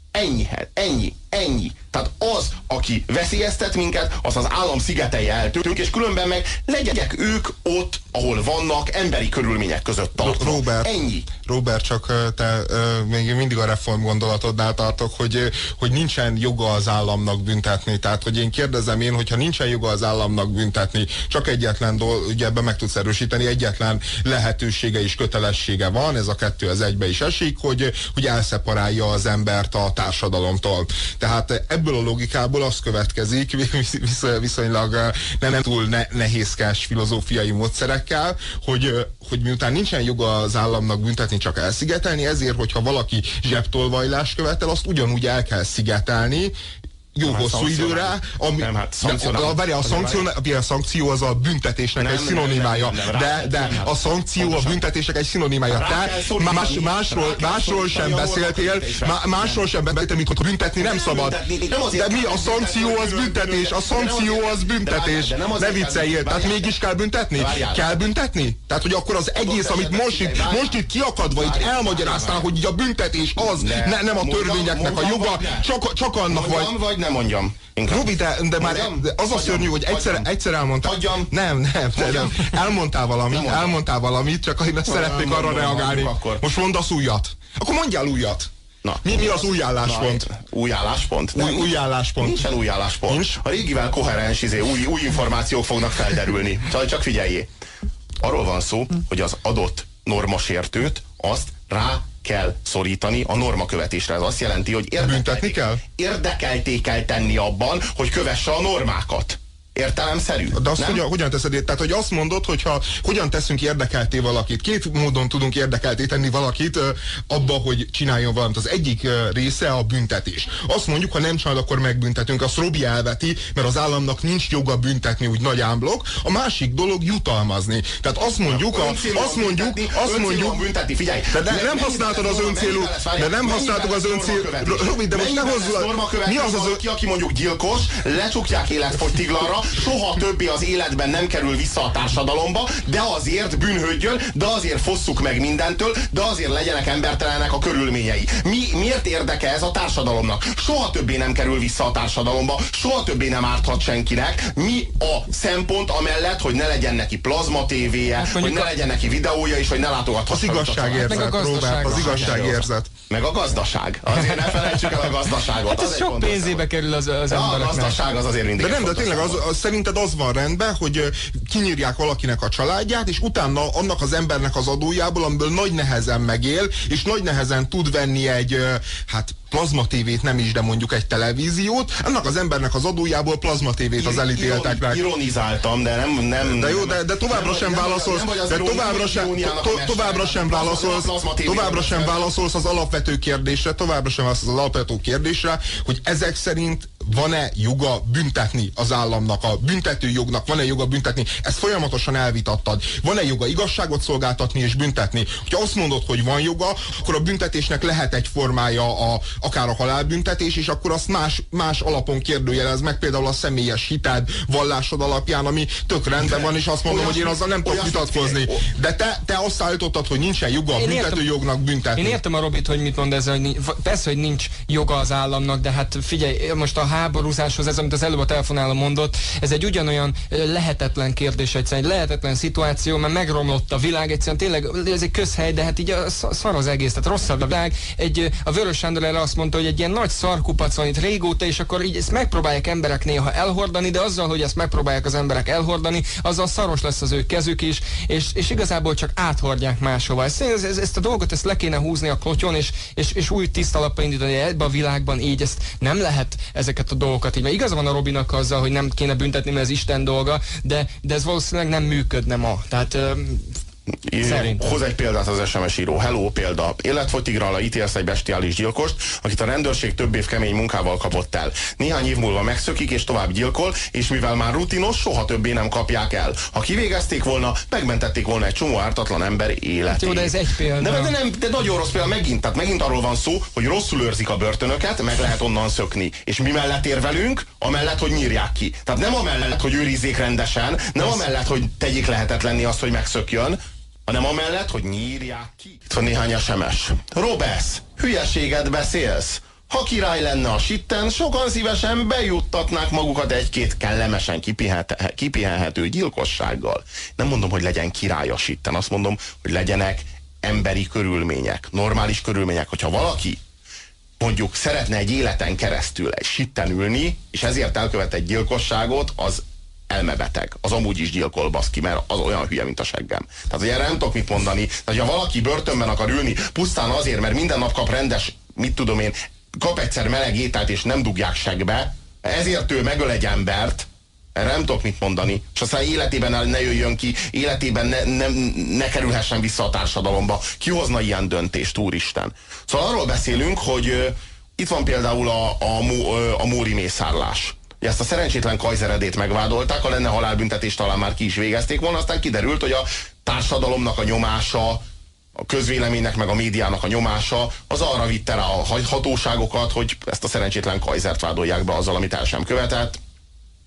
A: Ennyi. Tehát az, aki veszélyeztet minket, az az állam szigetelje el tőlünk, és különben meg legyenek ők ott, ahol vannak, emberi körülmények között tartva. Ennyi.
D: Robert, csak te még mindig a reform gondolatodnál tartok, hogy nincsen joga az államnak büntetni. Tehát, hogy én kérdezem hogyha nincsen joga az államnak büntetni, csak egyetlen ugye ebben meg tudsz erősíteni, egyetlen lehetősége és kötelessége van, ez a kettő az egybe is esik, hogy elszeparálja az embert a társadalomtól. Tehát ebből a logikából az következik, viszonylag nem túl nehézkes filozófiai módszerekkel, hogy miután nincsen joga az államnak büntetni, csak elszigetelni, ezért, hogyha valaki zsebtolvajlást követel, azt ugyanúgy el kell szigetelni, jó hosszú időre, a szankció az a büntetésnek egy szinonimája, de a szankció a büntetésnek egy szinonimája. Te másról sem beszéltél, mint büntetni nem szabad. De mi a szankció az büntetés, a szankció az büntetés. Ne vicceljél, tehát mégis kell büntetni? Kell büntetni? Tehát, hogy akkor az egész, amit most itt kiakadva, itt elmagyaráztál, hogy a büntetés az, nem a törvényeknek a joga, csak annak vagy.
A: nem mondjam.
D: Robi, de már az a szörnyű, hogy egyszer elmondtál. Nem. Elmondtál valamit, csak én szeretnék arra reagálni. Most mondasz újat. Akkor mondjál újat. Na, mi az új álláspont?
A: Új álláspont?
D: Új álláspont.
A: Nincsen új álláspont. Nincs? A régivel koherens, új információk fognak felderülni. Csak figyeljé. Arról van szó, hogy az adott normasértőt azt rá kell szorítani a normakövetésre. Ez azt jelenti, hogy érdekelté kell tenni abban, hogy kövesse a normákat. Értelemszerű.
D: De azt hogyan teszed? Tehát, hogy azt mondod, hogyha hogyan teszünk érdekelté valakit. Két módon tudunk érdekelté tenni valakit abba, hogy csináljon valamit. Az egyik része a büntetés. Azt mondjuk, ha nem csinálod, akkor megbüntetünk. Azt Robi elveti, mert az államnak nincs joga büntetni úgy nagy ámblok. A másik dolog jutalmazni. Tehát azt mondjuk,
A: bünteti, figyelj.
D: De nem használtad az öncélú. De nem használtuk az öncélú. Robi, de most ne hozzá.
A: Mi az aki mondjuk gyilkos, lecsukják életfogytiglanra, soha többé az életben nem kerül vissza a társadalomba, de azért bűnhődjön, de azért fosszuk meg mindentől, de azért legyenek embertelenek a körülményei. Miért érdeke ez a társadalomnak? Soha többé nem kerül vissza a társadalomba, soha többé nem árthat senkinek. Mi a szempont amellett, hogy ne legyen neki plazma tévéje, hogy ne legyen neki videója, és hogy ne látogathassa.
D: Az igazságérzet, Robert, az igazságérzet.
A: Meg a gazdaság. Azért ne felejtsük el a gazdaságot.
C: Hát ez sok pénzébe kerül az embereknek.
A: A gazdaság az azért mindig.
D: De nem, de tényleg szerinted az van rendben, hogy kinyírják valakinek a családját, és utána annak az embernek az adójából, amiből nagy nehezen megél, és nagy nehezen tud venni egy, plazmatévét nem is, de mondjuk egy televíziót, annak az embernek az adójából plazmatévét az elítélteknek.
A: Ironizáltam, de nem.
D: De jó, de továbbra sem válaszolsz, továbbra sem válaszolsz az alapvető kérdésre, hogy ezek szerint van-e joga büntetni az államnak, a büntetőjognak van-e joga büntetni? Ezt folyamatosan elvitattad. Van-e joga igazságot szolgáltatni és büntetni? Ha azt mondod, hogy van joga, akkor a büntetésnek lehet egy formája akár a halálbüntetés, és akkor azt más alapon kérdőjelez meg, például a személyes hited, vallásod alapján, ami tök rendben van, és azt mondom, hogy én azzal nem tudok vitatkozni. De te azt állítottad, hogy nincsen joga a büntetőjognak büntetni.
C: Én értem a Robit, hogy mit mond ezzel, hogy persze, hogy nincs joga az államnak, de hát figyelj, most a háborúzáshoz, ez, amit az előbb a telefonáló mondott, ez egy ugyanolyan lehetetlen kérdés, egyszerűen egy lehetetlen szituáció, mert megromlott a világ, egyszerűen tényleg ez egy közhely, de hát így szar az egész, tehát rosszabb a világ. A Vörös Sándor erre azt mondta, hogy egy ilyen nagy szarkupac van itt régóta, és akkor így ezt megpróbálják emberek néha elhordani, de azzal, hogy ezt megpróbálják az emberek elhordani, azzal szaros lesz az ő kezük is, és igazából csak áthordják máshova. Ezt a dolgot le kéne húzni a klotyon, és új tiszta lappal indítani ebbe a világban, így ezt nem lehet ezeket a dolgokat így. Mert igaza van a Robinak azzal, hogy nem kéne büntetni, mert ez Isten dolga, de ez valószínűleg nem működne ma. Tehát
A: hoz egy példát az SMS író. Hello, példa. Életfogytiglanra ítélsz egy bestiális gyilkost, akit a rendőrség több év kemény munkával kapott el. Néhány év múlva megszökik és tovább gyilkol, és mivel már rutinos, soha többé nem kapják el. Ha kivégezték volna, megmentették volna egy csomó ártatlan ember életét.
C: Jó, de ez egy példa.
A: De nagyon rossz példa megint. Tehát megint arról van szó, hogy rosszul őrzik a börtönöket, meg lehet onnan szökni. És mi mellett érvelünk? Amellett, hogy nyírják ki. Tehát nem amellett, hogy őrizzék rendesen, nem amellett, hogy tegyék lehetetlenni azt, hogy megszökjön, hanem amellett, hogy nyírják ki. Itt van néhány SMS. Robesz, hülyeséget beszélsz. Ha király lenne a sitten, sokan szívesen bejuttatnák magukat egy-két kellemesen kipihenhető gyilkossággal. Nem mondom, hogy legyen király a sitten, azt mondom, hogy legyenek emberi körülmények, normális körülmények. Hogyha valaki mondjuk szeretne egy életen keresztül egy sitten ülni, és ezért elkövet egy gyilkosságot, az elmebeteg. Az amúgy is gyilkol, baszki, mert az olyan hülye, mint a seggem. Tehát, hogy erre nem tudok mit mondani. Tehát, ha valaki börtönben akar ülni, pusztán azért, mert minden nap kap rendes, mit tudom én, kap egyszer meleg ételt, és nem dugják seggbe, ezért ő megöl egy embert, erre nem tudok mit mondani. És aztán életében ne jöjjön ki, életében ne kerülhessen vissza a társadalomba. Ki hozna ilyen döntést, úristen? Szóval arról beszélünk, hogy itt van például a móri mészárlás. Ezt a szerencsétlen Kajzeredét megvádolták, ha lenne halálbüntetés, talán már ki is végezték volna, aztán kiderült, hogy a társadalomnak a nyomása, a közvéleménynek meg a médiának a nyomása, az arra vitte rá a hatóságokat, hogy ezt a szerencsétlen Kajzert vádolják be azzal, amit el sem követett.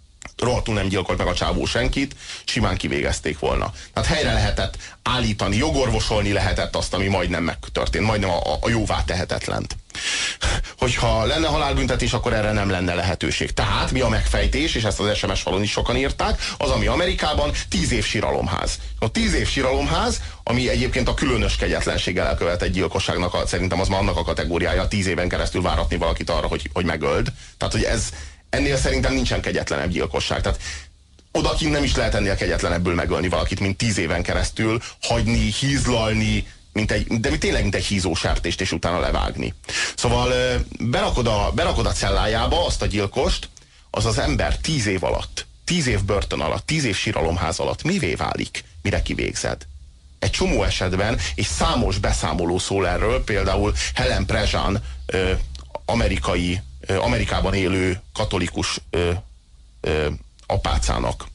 A: rohadtul nem gyilkolt meg a csávó senkit, simán kivégezték volna. Tehát helyre lehetett állítani, jogorvosolni lehetett azt, ami majdnem megtörtént, majdnem a jóvá tehetetlent. Hogyha lenne halálbüntetés, akkor erre nem lenne lehetőség. Tehát mi a megfejtés, és ezt az SMS falon is sokan írták, az, ami Amerikában 10 év síralomház. A 10 év síralomház, ami egyébként a különös kegyetlenséggel elkövetett gyilkosságnak, szerintem az már annak a kategóriája, 10 éven keresztül váratni valakit arra, hogy megöld. Tehát, hogy ennél szerintem nincsen kegyetlenebb gyilkosság. Tehát odakint nem is lehet ennél kegyetlenebből megölni valakit, mint 10 éven keresztül hagyni, hízlalni, de tényleg mint egy hízó sertést, és utána levágni. Szóval berakod a cellájába azt a gyilkost, az az ember 10 év alatt, 10 év börtön alatt, 10 év síralomház alatt mivé válik, mire kivégzed? Egy csomó esetben, és számos beszámoló szól erről, például Helen Prejean, Amerikában élő katolikus apácának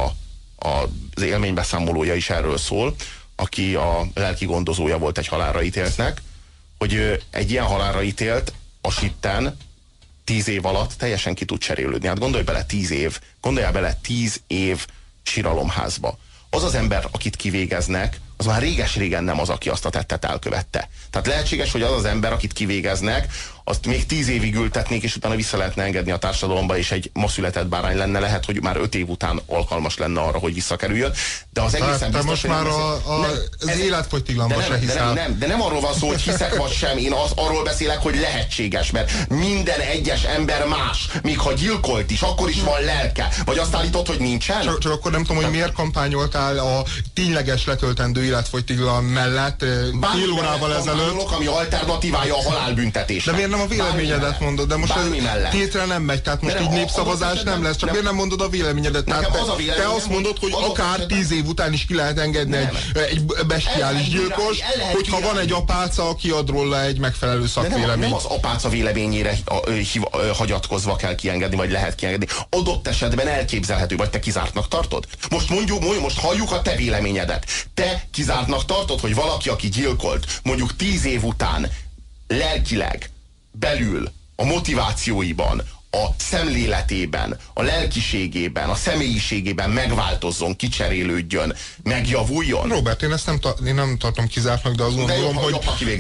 A: az élménybeszámolója is erről szól, aki a lelki gondozója volt egy halálra ítéltnek, hogy egy ilyen halálra ítélt a sitten 10 év alatt teljesen ki tud cserélődni. Hát gondolj bele 10 év, gondoljál bele 10 év síralomházba. Az az ember, akit kivégeznek, az már réges-régen nem az, aki azt a tettet elkövette. Tehát lehetséges, hogy az az ember, akit kivégeznek, azt még 10 évig ültetnék, és utána vissza lehetne engedni a társadalomba, és egy ma született bárány lenne, lehet, hogy már 5 év után alkalmas lenne arra, hogy visszakerüljön. De az egészen biztos,
D: most már az életfogytiglanban se hiszel.
A: De nem arról van szó, hogy hiszek vagy sem, én arról beszélek, hogy lehetséges, mert minden egyes ember más, még ha gyilkolt is, akkor is van lelke. Vagy azt állítod, hogy nincsen?
D: Csak akkor nem tudom, hogy miért kampányoltál a tényleges letöltendő életfogytiglan mellett fél órával ezelőtt.
A: Ami alternatívája a halálbüntetés.
D: De miért nem a véleményedet mondod? De most tétre nem megy, tehát most így népszavazás nem lesz, csak miért nem mondod a véleményedet? Tehát te azt mondod, hogy akár 10 év után is ki lehet engedni egy bestiális gyilkos, hogyha van egy apáca, aki ad róla egy megfelelő szakvéleményt.
A: Nem az apáca véleményére hagyatkozva kell kiengedni, vagy lehet kiengedni. Adott esetben elképzelhető, vagy te kizártnak tartod? Most halljuk a te véleményedet. Te kizártnak tartod, hogy valaki, aki gyilkolt, mondjuk 10 év után lelkileg, belül, a motivációiban, a szemléletében, a lelkiségében, a személyiségében megváltozzon, kicserélődjön, megjavuljon?
D: Robert, én ezt nem tartom kizártnak, de azt gondolom, hogy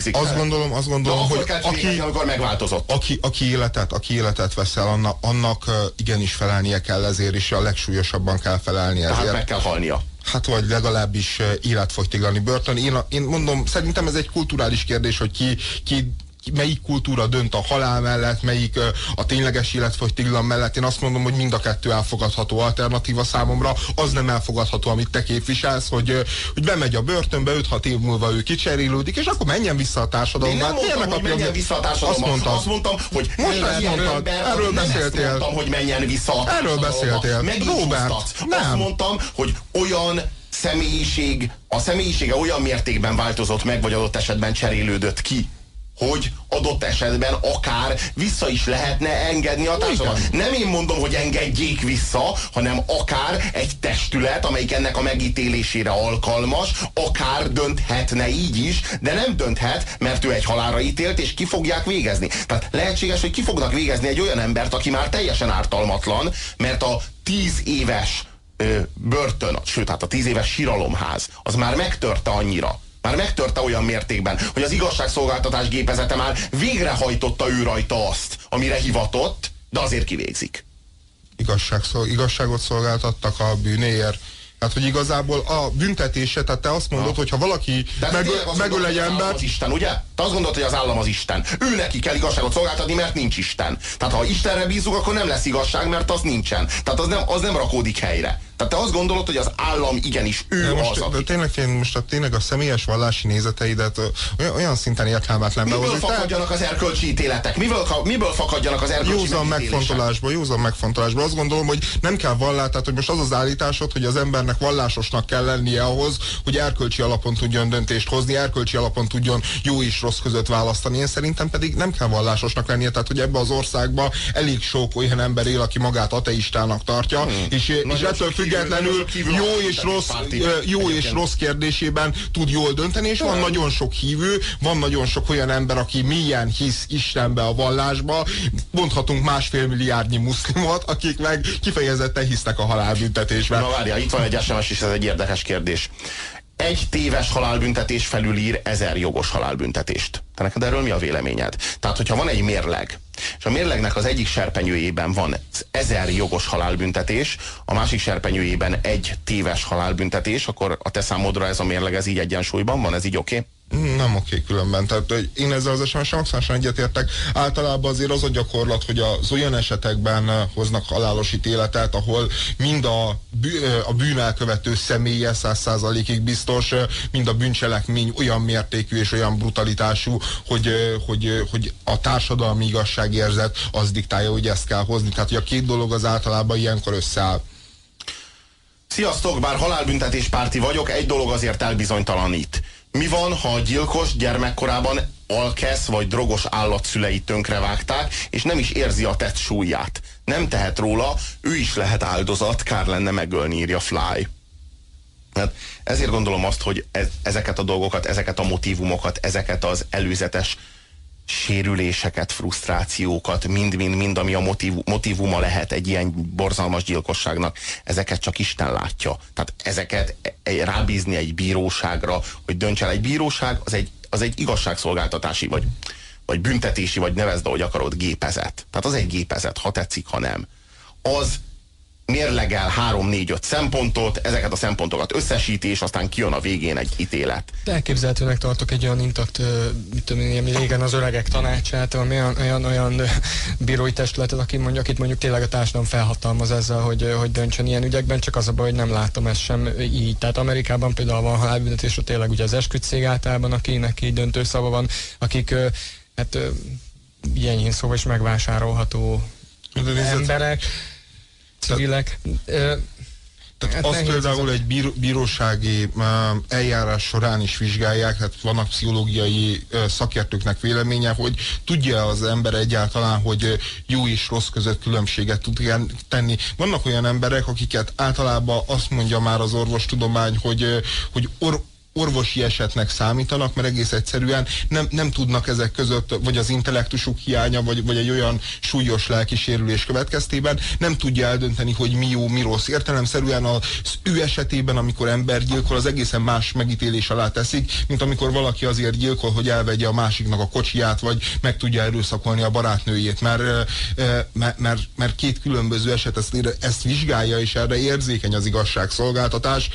D: azt gondolom, hogy
A: amikor megváltozott.
D: Aki életet vesz el, annak igenis felelnie kell, ezért is a legsúlyosabban kell felelni ezért.
A: Tehát meg kell halnia.
D: Hát vagy legalábbis életfogytiglani börtön. Én mondom, szerintem ez egy kulturális kérdés, hogy melyik kultúra dönt a halál mellett, melyik a tényleges életfogytiglan mellett. Én azt mondom, hogy mind a kettő elfogadható alternatíva számomra. Az nem elfogadható, amit te képviselsz, hogy bemegy a börtönbe, 5-6 év múlva ő kicserélődik, és akkor menjen vissza a társadalomba.
A: Én nem mondtam, hogy menjen vissza a társadalomba. Azt mondtam, hogy
D: most ezt mondtad. Erről beszéltél.
A: Nem mondtam, hogy menjen vissza a társadalomba.
D: Erről beszéltél. Robert, nem.
A: Azt mondtam, hogy olyan a személyisége olyan mértékben változott meg, vagy adott esetben cserélődött ki, hogy adott esetben akár vissza is lehetne engedni a társadalmat. Nem én mondom, hogy engedjék vissza, hanem akár egy testület, amelyik ennek a megítélésére alkalmas, akár dönthetne így is, de nem dönthet, mert ő egy halálra ítélt, és ki fogják végezni. Tehát lehetséges, hogy ki fognak végezni egy olyan embert, aki már teljesen ártalmatlan, mert a 10 éves börtön, sőt, hát a 10 éves síralomház, az már megtörte annyira, már megtörte olyan mértékben, hogy az igazságszolgáltatás gépezete már végrehajtotta ő rajta azt, amire hivatott, de azért kivégzik.
D: Igazságot szolgáltattak a bűnéért. Tehát, hogy igazából a büntetése, tehát te azt mondod, hogy ha valaki megöl egy embert...
A: Az Isten, ugye? Te azt gondolod, hogy az állam az Isten. Ő neki kell igazságot szolgáltatni, mert nincs Isten. Tehát ha Istenre bízunk, akkor nem lesz igazság, mert az nincsen. Tehát az nem rakódik helyre. Tehát te azt gondolod, hogy az állam igenis ő
D: most,
A: az, aki...
D: Tényleg a személyes vallási nézeteidet olyan szinten értelmetlen behozni.
A: Miből fakadjanak az erkölcsi ítéletek? Miből fakadjanak az erkölcsi
D: Józan megfontolásból. Azt gondolom, hogy nem kell vallás, tehát hogy most az az állításod, hogy az embernek vallásosnak kell lennie ahhoz, hogy erkölcsi alapon tudjon döntést hozni, erkölcsi alapon tudjon jó és rossz között választani. Én szerintem pedig nem kell vallásosnak lennie, tehát hogy ebbe az országban elég sok olyan ember él, aki magát ateistának tartja, és ettől függetlenül jó és rossz kérdésében tud jól dönteni, és van nagyon sok hívő, van nagyon sok olyan ember, aki mélyen hisz Istenbe, a vallásba, mondhatunk 1,5 milliárdnyi muszlimot, akik meg kifejezetten hisznek a halálbüntetésben.
A: Na várjál, itt van egy SMS is, ez egy érdekes kérdés. Egy téves halálbüntetés felülír 1000 jogos halálbüntetést. Te neked erről mi a véleményed? Tehát, hogyha van egy mérleg, és a mérlegnek az egyik serpenyőjében van 1000 jogos halálbüntetés, a másik serpenyőjében egy téves halálbüntetés, akkor a te számodra ez a mérleg, ez így egyensúlyban van? Ez így oké?
D: Nem oké különben. Tehát én ezzel az SMS-en maximálisan egyetértek. Általában azért az a gyakorlat, hogy az olyan esetekben hoznak halálos ítéletet, ahol mind a bűnelkövető személye 100%-ig biztos, mind a bűncselekmény olyan mértékű és olyan brutalitású, hogy a társadalmi igazságérzet az diktálja, hogy ezt kell hozni. Tehát, hogy a két dolog az általában ilyenkor összeáll.
A: Sziasztok, bár halálbüntetés párti vagyok, egy dolog azért elbizonytalanít. Mi van, ha a gyilkos gyermekkorában alkesz vagy drogos állatszüleit tönkrevágták, és nem is érzi a tett súlyát? Nem tehet róla, ő is lehet áldozat, kár lenne megölni, írja Fly. Hát ezért gondolom azt, hogy ezeket a dolgokat, ezeket a motívumokat, ezeket az előzetes sérüléseket, frusztrációkat, mind, ami a motívuma lehet egy ilyen borzalmas gyilkosságnak, ezeket csak Isten látja. Tehát ezeket rábízni egy bíróságra, hogy dönts el. Egy bíróság, az egy igazságszolgáltatási, vagy büntetési, vagy nevezd, ahogy akarod, gépezet. Tehát az egy gépezet, ha tetszik, ha nem. Az mérlegel 3-4-5 szempontot, ezeket a szempontokat összesíti, és aztán kijön a végén egy ítélet.
C: De elképzelhetőnek tartok egy olyan intakt, mit tudom én, régen az öregek tanácsát, olyan bírói testületet, akit mondjuk tényleg a társadalom felhatalmaz ezzel, hogy döntsön ilyen ügyekben, csak az a baj, hogy nem látom ezt sem így. Tehát Amerikában például van halálbüntetés, tényleg ugye az esküdtszég általában, akinek így döntő szava van, akik ilyen szóval is megvásárolható emberek, civilek.
D: Tehát azt például egy bírósági eljárás során is vizsgálják, tehát vannak pszichológiai szakértőknek véleménye, hogy tudja az ember egyáltalán, hogy jó és rossz között különbséget tud tenni. Vannak olyan emberek, akiket általában azt mondja már az orvostudomány, hogy orvosi esetnek számítanak, mert egész egyszerűen nem tudnak ezek között, vagy az intellektusuk hiánya, vagy egy olyan súlyos lelki sérülés következtében nem tudja eldönteni, hogy mi jó, mi rossz. Értelemszerűen az ő esetében, amikor ember gyilkol, az egészen más megítélés alá teszik, mint amikor valaki azért gyilkol, hogy elvegye a másiknak a kocsiját, vagy meg tudja erőszakolni a barátnőjét, mert két különböző eset ezt vizsgálja, és erre érzékeny az igazságszolgáltatás.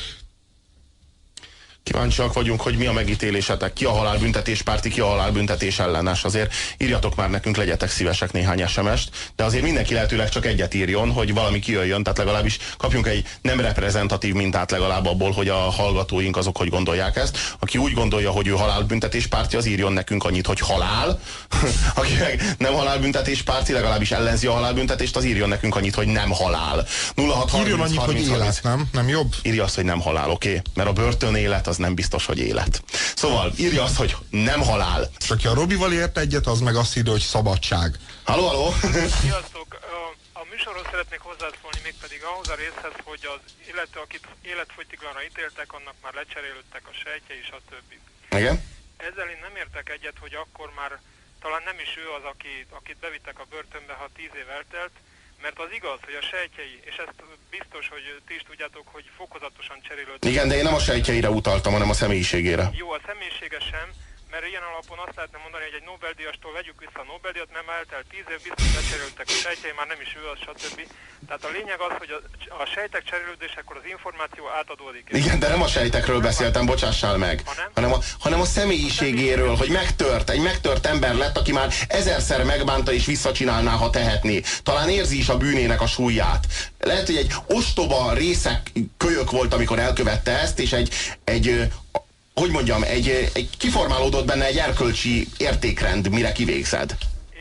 A: Kíváncsiak vagyunk, hogy mi a megítélésetek, ki a halálbüntetés párti, ki a halálbüntetés ellenes. Azért írjatok már nekünk, legyetek szívesek néhány SMS-t, de azért mindenki lehetőleg csak egyet írjon, hogy valami kijöjjön, tehát legalábbis kapjunk egy nem reprezentatív mintát legalább abból, hogy a hallgatóink azok hogy gondolják ezt. Aki úgy gondolja, hogy ő halálbüntetés párti, az írjon nekünk annyit, hogy halál. Aki meg nem halálbüntetés párti, legalábbis ellenzi a halálbüntetést, az írjon nekünk annyit, hogy nem halál. 0630,
D: írjon annyit, 30, hogy élet, nem jobb?
A: Írja azt, hogy nem halál, oké? Mert a börtönélet az nem biztos, hogy élet. Szóval írja azt, hogy nem halál.
D: És aki a Robival ért egyet, az meg azt írja, hogy szabadság.
A: Halló?
G: Sziasztok! A műsorhoz szeretnék hozzászólni, mégpedig ahhoz a részhez, hogy az illető, akit életfogytiglanra ítéltek, annak már lecserélődtek a sejtjei, stb.
A: Igen?
G: Ezzel én nem értek egyet, hogy akkor már talán nem is ő az, akit bevittek a börtönbe, ha 10 év eltelt, mert az igaz, hogy a sejtjei, és ezt biztos, hogy ti is tudjátok, hogy fokozatosan cserélődnek.
A: Igen, de én nem a sejtjeire utaltam, hanem a személyiségére.
G: Jó, a személyisége sem, mert ilyen alapon azt lehetne mondani, hogy egy Nobel-díjastól vegyük vissza a Nobel-díjat, mert már eltelt 10 év, biztos lecserélődtek a sejtjei, már nem is ő az, stb. Tehát a lényeg az, hogy a sejtek cserélődésekor az információ átadódik.
A: Igen, de nem a sejtekről beszéltem, bocsássál meg. Hanem a személyiségéről, hogy egy megtört ember lett, aki már 1000-szer megbánta és visszacsinálná, ha tehetné. Talán érzi is a bűnének a súlyát. Lehet, hogy egy ostoba részek kölyök volt, amikor elkövette ezt, és egy kiformálódott benne egy erkölcsi értékrend, mire kivégzed.
G: Értem,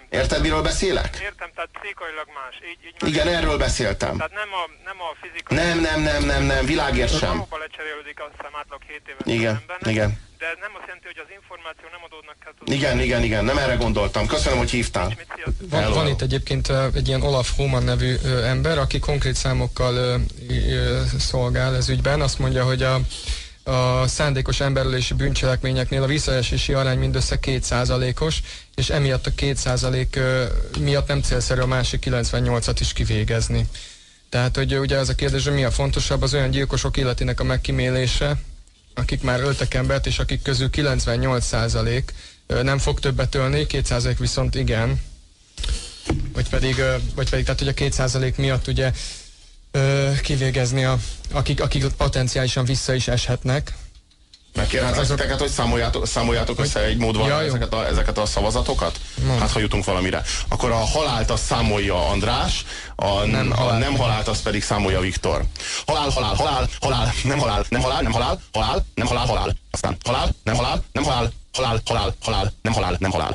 A: Érted, miről beszélek?
G: Értem, tehát pszichailag más. Így
A: igen, erről beszéltem.
G: Tehát nem a fizikai...
A: Nem, világért sem.
G: Valóban lecserélődik, azt hiszem átlag 7 éves embernek.
A: Igen.
G: De ez nem azt jelenti, hogy az információ nem adódnak hát...
A: Igen, nem erre gondoltam. Köszönöm, hogy hívtál.
C: Van itt egyébként egy ilyen Olaf Homan nevű ember, aki konkrét számokkal szolgál ez ügyben. Azt mondja, hogy a szándékos emberölési bűncselekményeknél a visszaesési arány mindössze 2%-os, és emiatt a 2% miatt nem célszerű a másik 98-at is kivégezni. Tehát, hogy ugye ez a kérdés, hogy mi a fontosabb, az olyan gyilkosok életének a megkímélése, akik már öltek embert, és akik közül 98% nem fog többet ölni, 2% viszont igen. Vagy pedig tehát, hogy a 2% miatt ugye kivégezni, akik potenciálisan vissza is eshetnek.
A: Megkérhetlek titeket, hogy számoljátok össze egy módban ezeket a szavazatokat? Hát, ha jutunk valamire. Akkor a halált azt számolja András, a nem halált azt pedig számolja Viktor. Halál, nem halál. Aztán halál, nem halál, nem halál, halál, nem halál. Nem halál.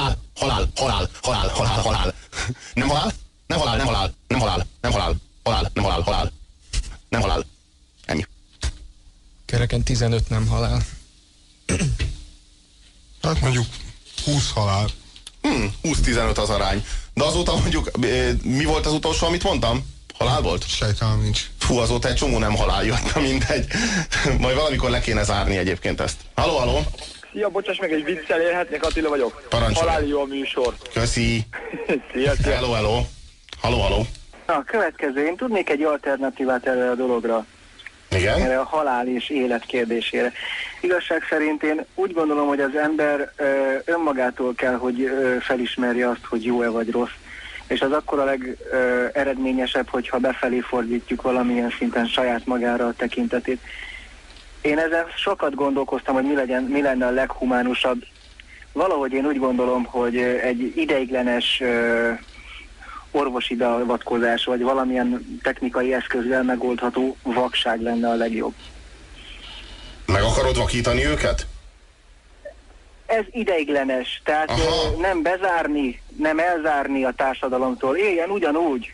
A: Ennyi.
C: Kereken 15 nem halál.
D: Hát mondjuk 20 halál.
A: 20-15 az arány. De azóta mondjuk, mi volt az utolsó, amit mondtam? Halál volt?
D: Sejtelem nincs.
A: Fú, azóta egy csomó nem halál jött, na mindegy. Majd valamikor le kéne zárni egyébként ezt. Halló?
H: Szia, bocsáss meg, egy viccel élhetnék, Attila vagyok.
A: Parancsolj.
H: Haláli jó a műsor.
A: Köszi.
H: Szia.
A: Hello. Halló.
E: A következő, én tudnék egy alternatívát erre a dologra.
A: Igen?
E: Erre a halál és élet kérdésére. Igazság szerint én úgy gondolom, hogy az ember önmagától kell, hogy felismerje azt, hogy jó-e vagy rossz. És az akkor a legeredményesebb, hogyha befelé fordítjuk valamilyen szinten saját magára a tekintetét. Én ezen sokat gondolkoztam, hogy mi lenne a leghumánusabb. Valahogy én úgy gondolom, hogy egy ideiglenes orvosi beavatkozás, vagy valamilyen technikai eszközzel megoldható vakság lenne a legjobb.
A: Meg akarod vakítani őket?
E: Ez ideiglenes, tehát nem bezárni, nem elzárni a társadalomtól, éljen ugyanúgy.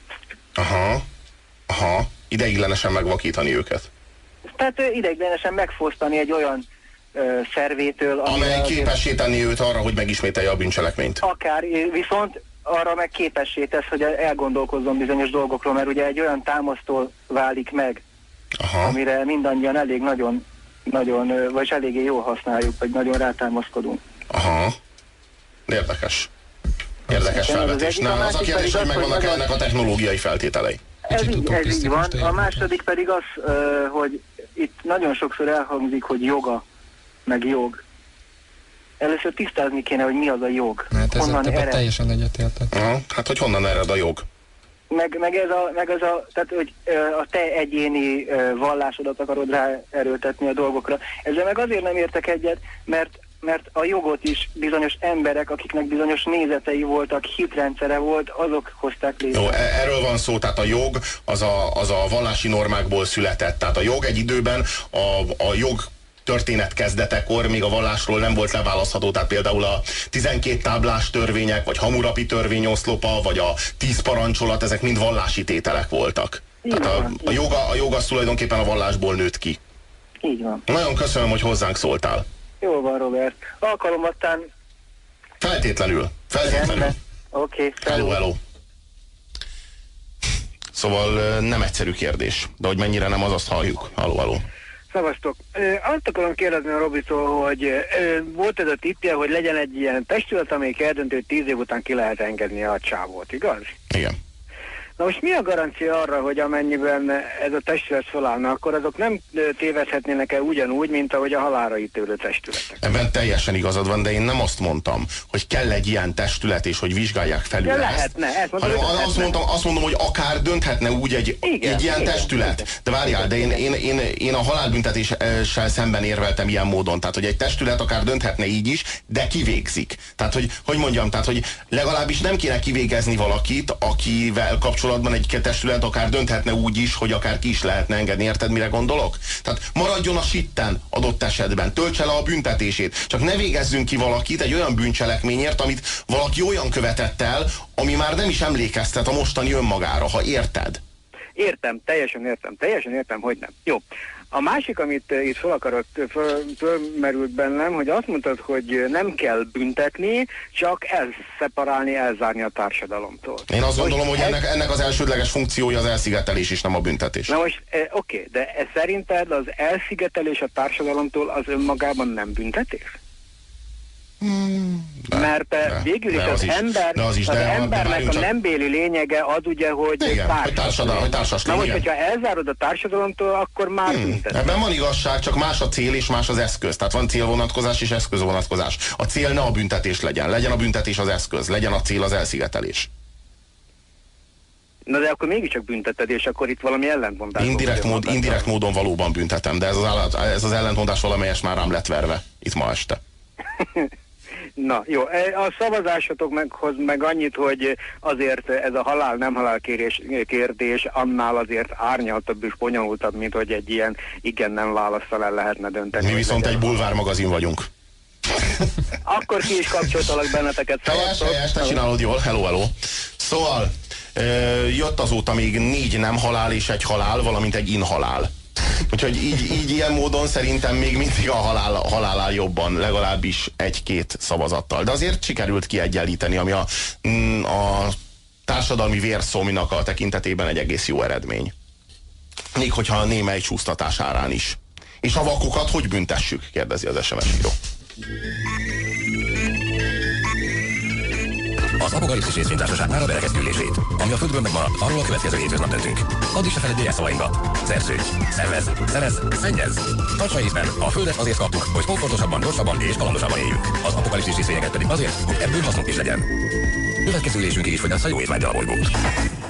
A: Aha, ideiglenesen megvakítani őket.
E: Tehát ideiglenesen megfosztani egy olyan szervétől,
A: amely képessé tenni őt arra, hogy megismételje a bűncselekményt.
E: Akár, viszont arra meg képessé tesz, hogy elgondolkozzon bizonyos dolgokról, mert ugye egy olyan támasztól válik meg, amire mindannyian elég nagyon, vagy eléggé jól használjuk, vagy nagyon rátámaszkodunk.
A: Érdekes felvetés. Nem, az a kérdés, hogy megvannak ennek a technológiai feltételei.
E: Ez így van. A második pedig az, hogy itt nagyon sokszor elhangzik, hogy joga, meg jog. Először tisztázni kéne, hogy mi az a jog.
C: Hát ezzel teljesen egyetértek.
A: Hát, hogy honnan ered a jog?
E: Meg ez a, tehát, hogy a te egyéni vallásodat akarod rá erőltetni a dolgokra. Ezzel meg azért nem értek egyet, mert a jogot is bizonyos emberek, akiknek bizonyos nézetei voltak, hitrendszere volt, azok hozták létre.
A: Jó, erről van szó, tehát a jog az a vallási normákból született. Tehát a jog egy időben a jog történet kezdetekor még a vallásról nem volt leválasztható, tehát például a 12 táblás törvények, vagy Hammurapi törvényoszlopa, vagy a 10 parancsolat, ezek mind vallási tételek voltak. Tehát a jog az tulajdonképpen a vallásból nőtt ki.
E: Így van.
A: Nagyon köszönöm, hogy hozzánk szóltál.
E: Jól van, Robert. Alkalomattán...
A: Feltétlenül.
E: Oké.
A: Hello. Szóval nem egyszerű kérdés, de hogy mennyire nem, az azt halljuk. Halló.
H: Szavaztok. Azt akarom kérdezni a Robitól, hogy volt ez a tippje, hogy legyen egy ilyen testület, amelyik eldöntő, hogy 10 év után ki lehet engedni a csávót, igaz?
A: Igen.
H: Na most mi a garancia arra, hogy amennyiben ez a testület felállna, akkor azok nem tévedhetnének el ugyanúgy, mint ahogy a halálra ítélő testületek?
A: Ebben teljesen igazad van, de én nem azt mondtam, hogy kell egy ilyen testület, és hogy vizsgálják felül ezt.
E: Lehetne.
A: Azt mondom, hogy akár dönthetne úgy egy ilyen testület. De várjál, de én a halálbüntetéssel szemben érveltem ilyen módon. Tehát, hogy egy testület akár dönthetne így is, de kivégzik. Tehát, hogy mondjam, tehát, hogy legalábbis nem kéne kivégezni valakit, akivel kapcsolatban kapcsolatban egy testület akár dönthetne úgy is, hogy akár ki is lehetne engedni. Érted, mire gondolok? Tehát maradjon a sitten adott esetben, töltse le a büntetését. Csak ne végezzünk ki valakit egy olyan bűncselekményért, amit valaki olyan követett el, ami már nem is emlékeztet a mostani önmagára, ha érted.
H: Értem, teljesen értem, hogy nem. Jó. A másik, amit itt fölmerült bennem, hogy azt mondtad, hogy nem kell büntetni, csak elszeparálni, elzárni a társadalomtól.
A: Én azt gondolom, hogy ennek az elsődleges funkciója az elszigetelés és nem a büntetés.
H: Na most, oké, de szerinted az elszigetelés a társadalomtól az önmagában nem büntetés? Mert végül is az embernek a nembéli lényege az ugye, hogy
A: társas
H: Na most, hogyha elzárod a társadalomtól, akkor már büntetés.
A: Ebben van igazság, csak más a cél és más az eszköz. Tehát van célvonatkozás és eszközvonatkozás. A cél ne a büntetés legyen a büntetés az eszköz, legyen a cél az elszigetelés.
H: Na de akkor mégiscsak bünteted, és akkor itt valami ellentmondás.
A: Indirekt módon valóban büntetem, de ez az ellentmondás valamelyest már rám lett verve itt ma este.
H: Na jó, a szavazásotokhoz meg annyit, hogy azért ez a halál-nem halál kérdés annál azért árnyaltabb és bonyolultabb, mint hogy egy ilyen igen-nem válaszsal el lehetne dönteni.
A: Mi viszont egy bulvármagazin vagyunk.
H: Akkor ki is kapcsoltalak benneteket.
A: Helyes, te csinálod jól, hello. Szóval, jött azóta még 4 nem halál és egy halál, valamint egy inhalál. Úgyhogy így ilyen módon szerintem még mindig a halál áll jobban, legalábbis 1-2 szavazattal. De azért sikerült kiegyenlíteni, ami a társadalmi vérszomnak a tekintetében egy egész jó eredmény. Még hogyha némely csúsztatás árán is. És a vakokat hogy büntessük? Kérdezi az SMS író.
I: Az Apokalipszis részvénytársaság már a berekeztülését. Ami a földből megmaradt, arról a következő hétköznap döntünk. Addig se feledj jelszavainkat. Szerződj, szerez, szennyezz. Tartsa észben, a földet azért kaptuk, hogy komfortosabban, gyorsabban és kalandosabban éljünk. Az apokalipszis részvényeket pedig azért, hogy ebből hasznunk is legyen. Következő ülésünkig is fogyaszt a jó étvággyal a bolygót.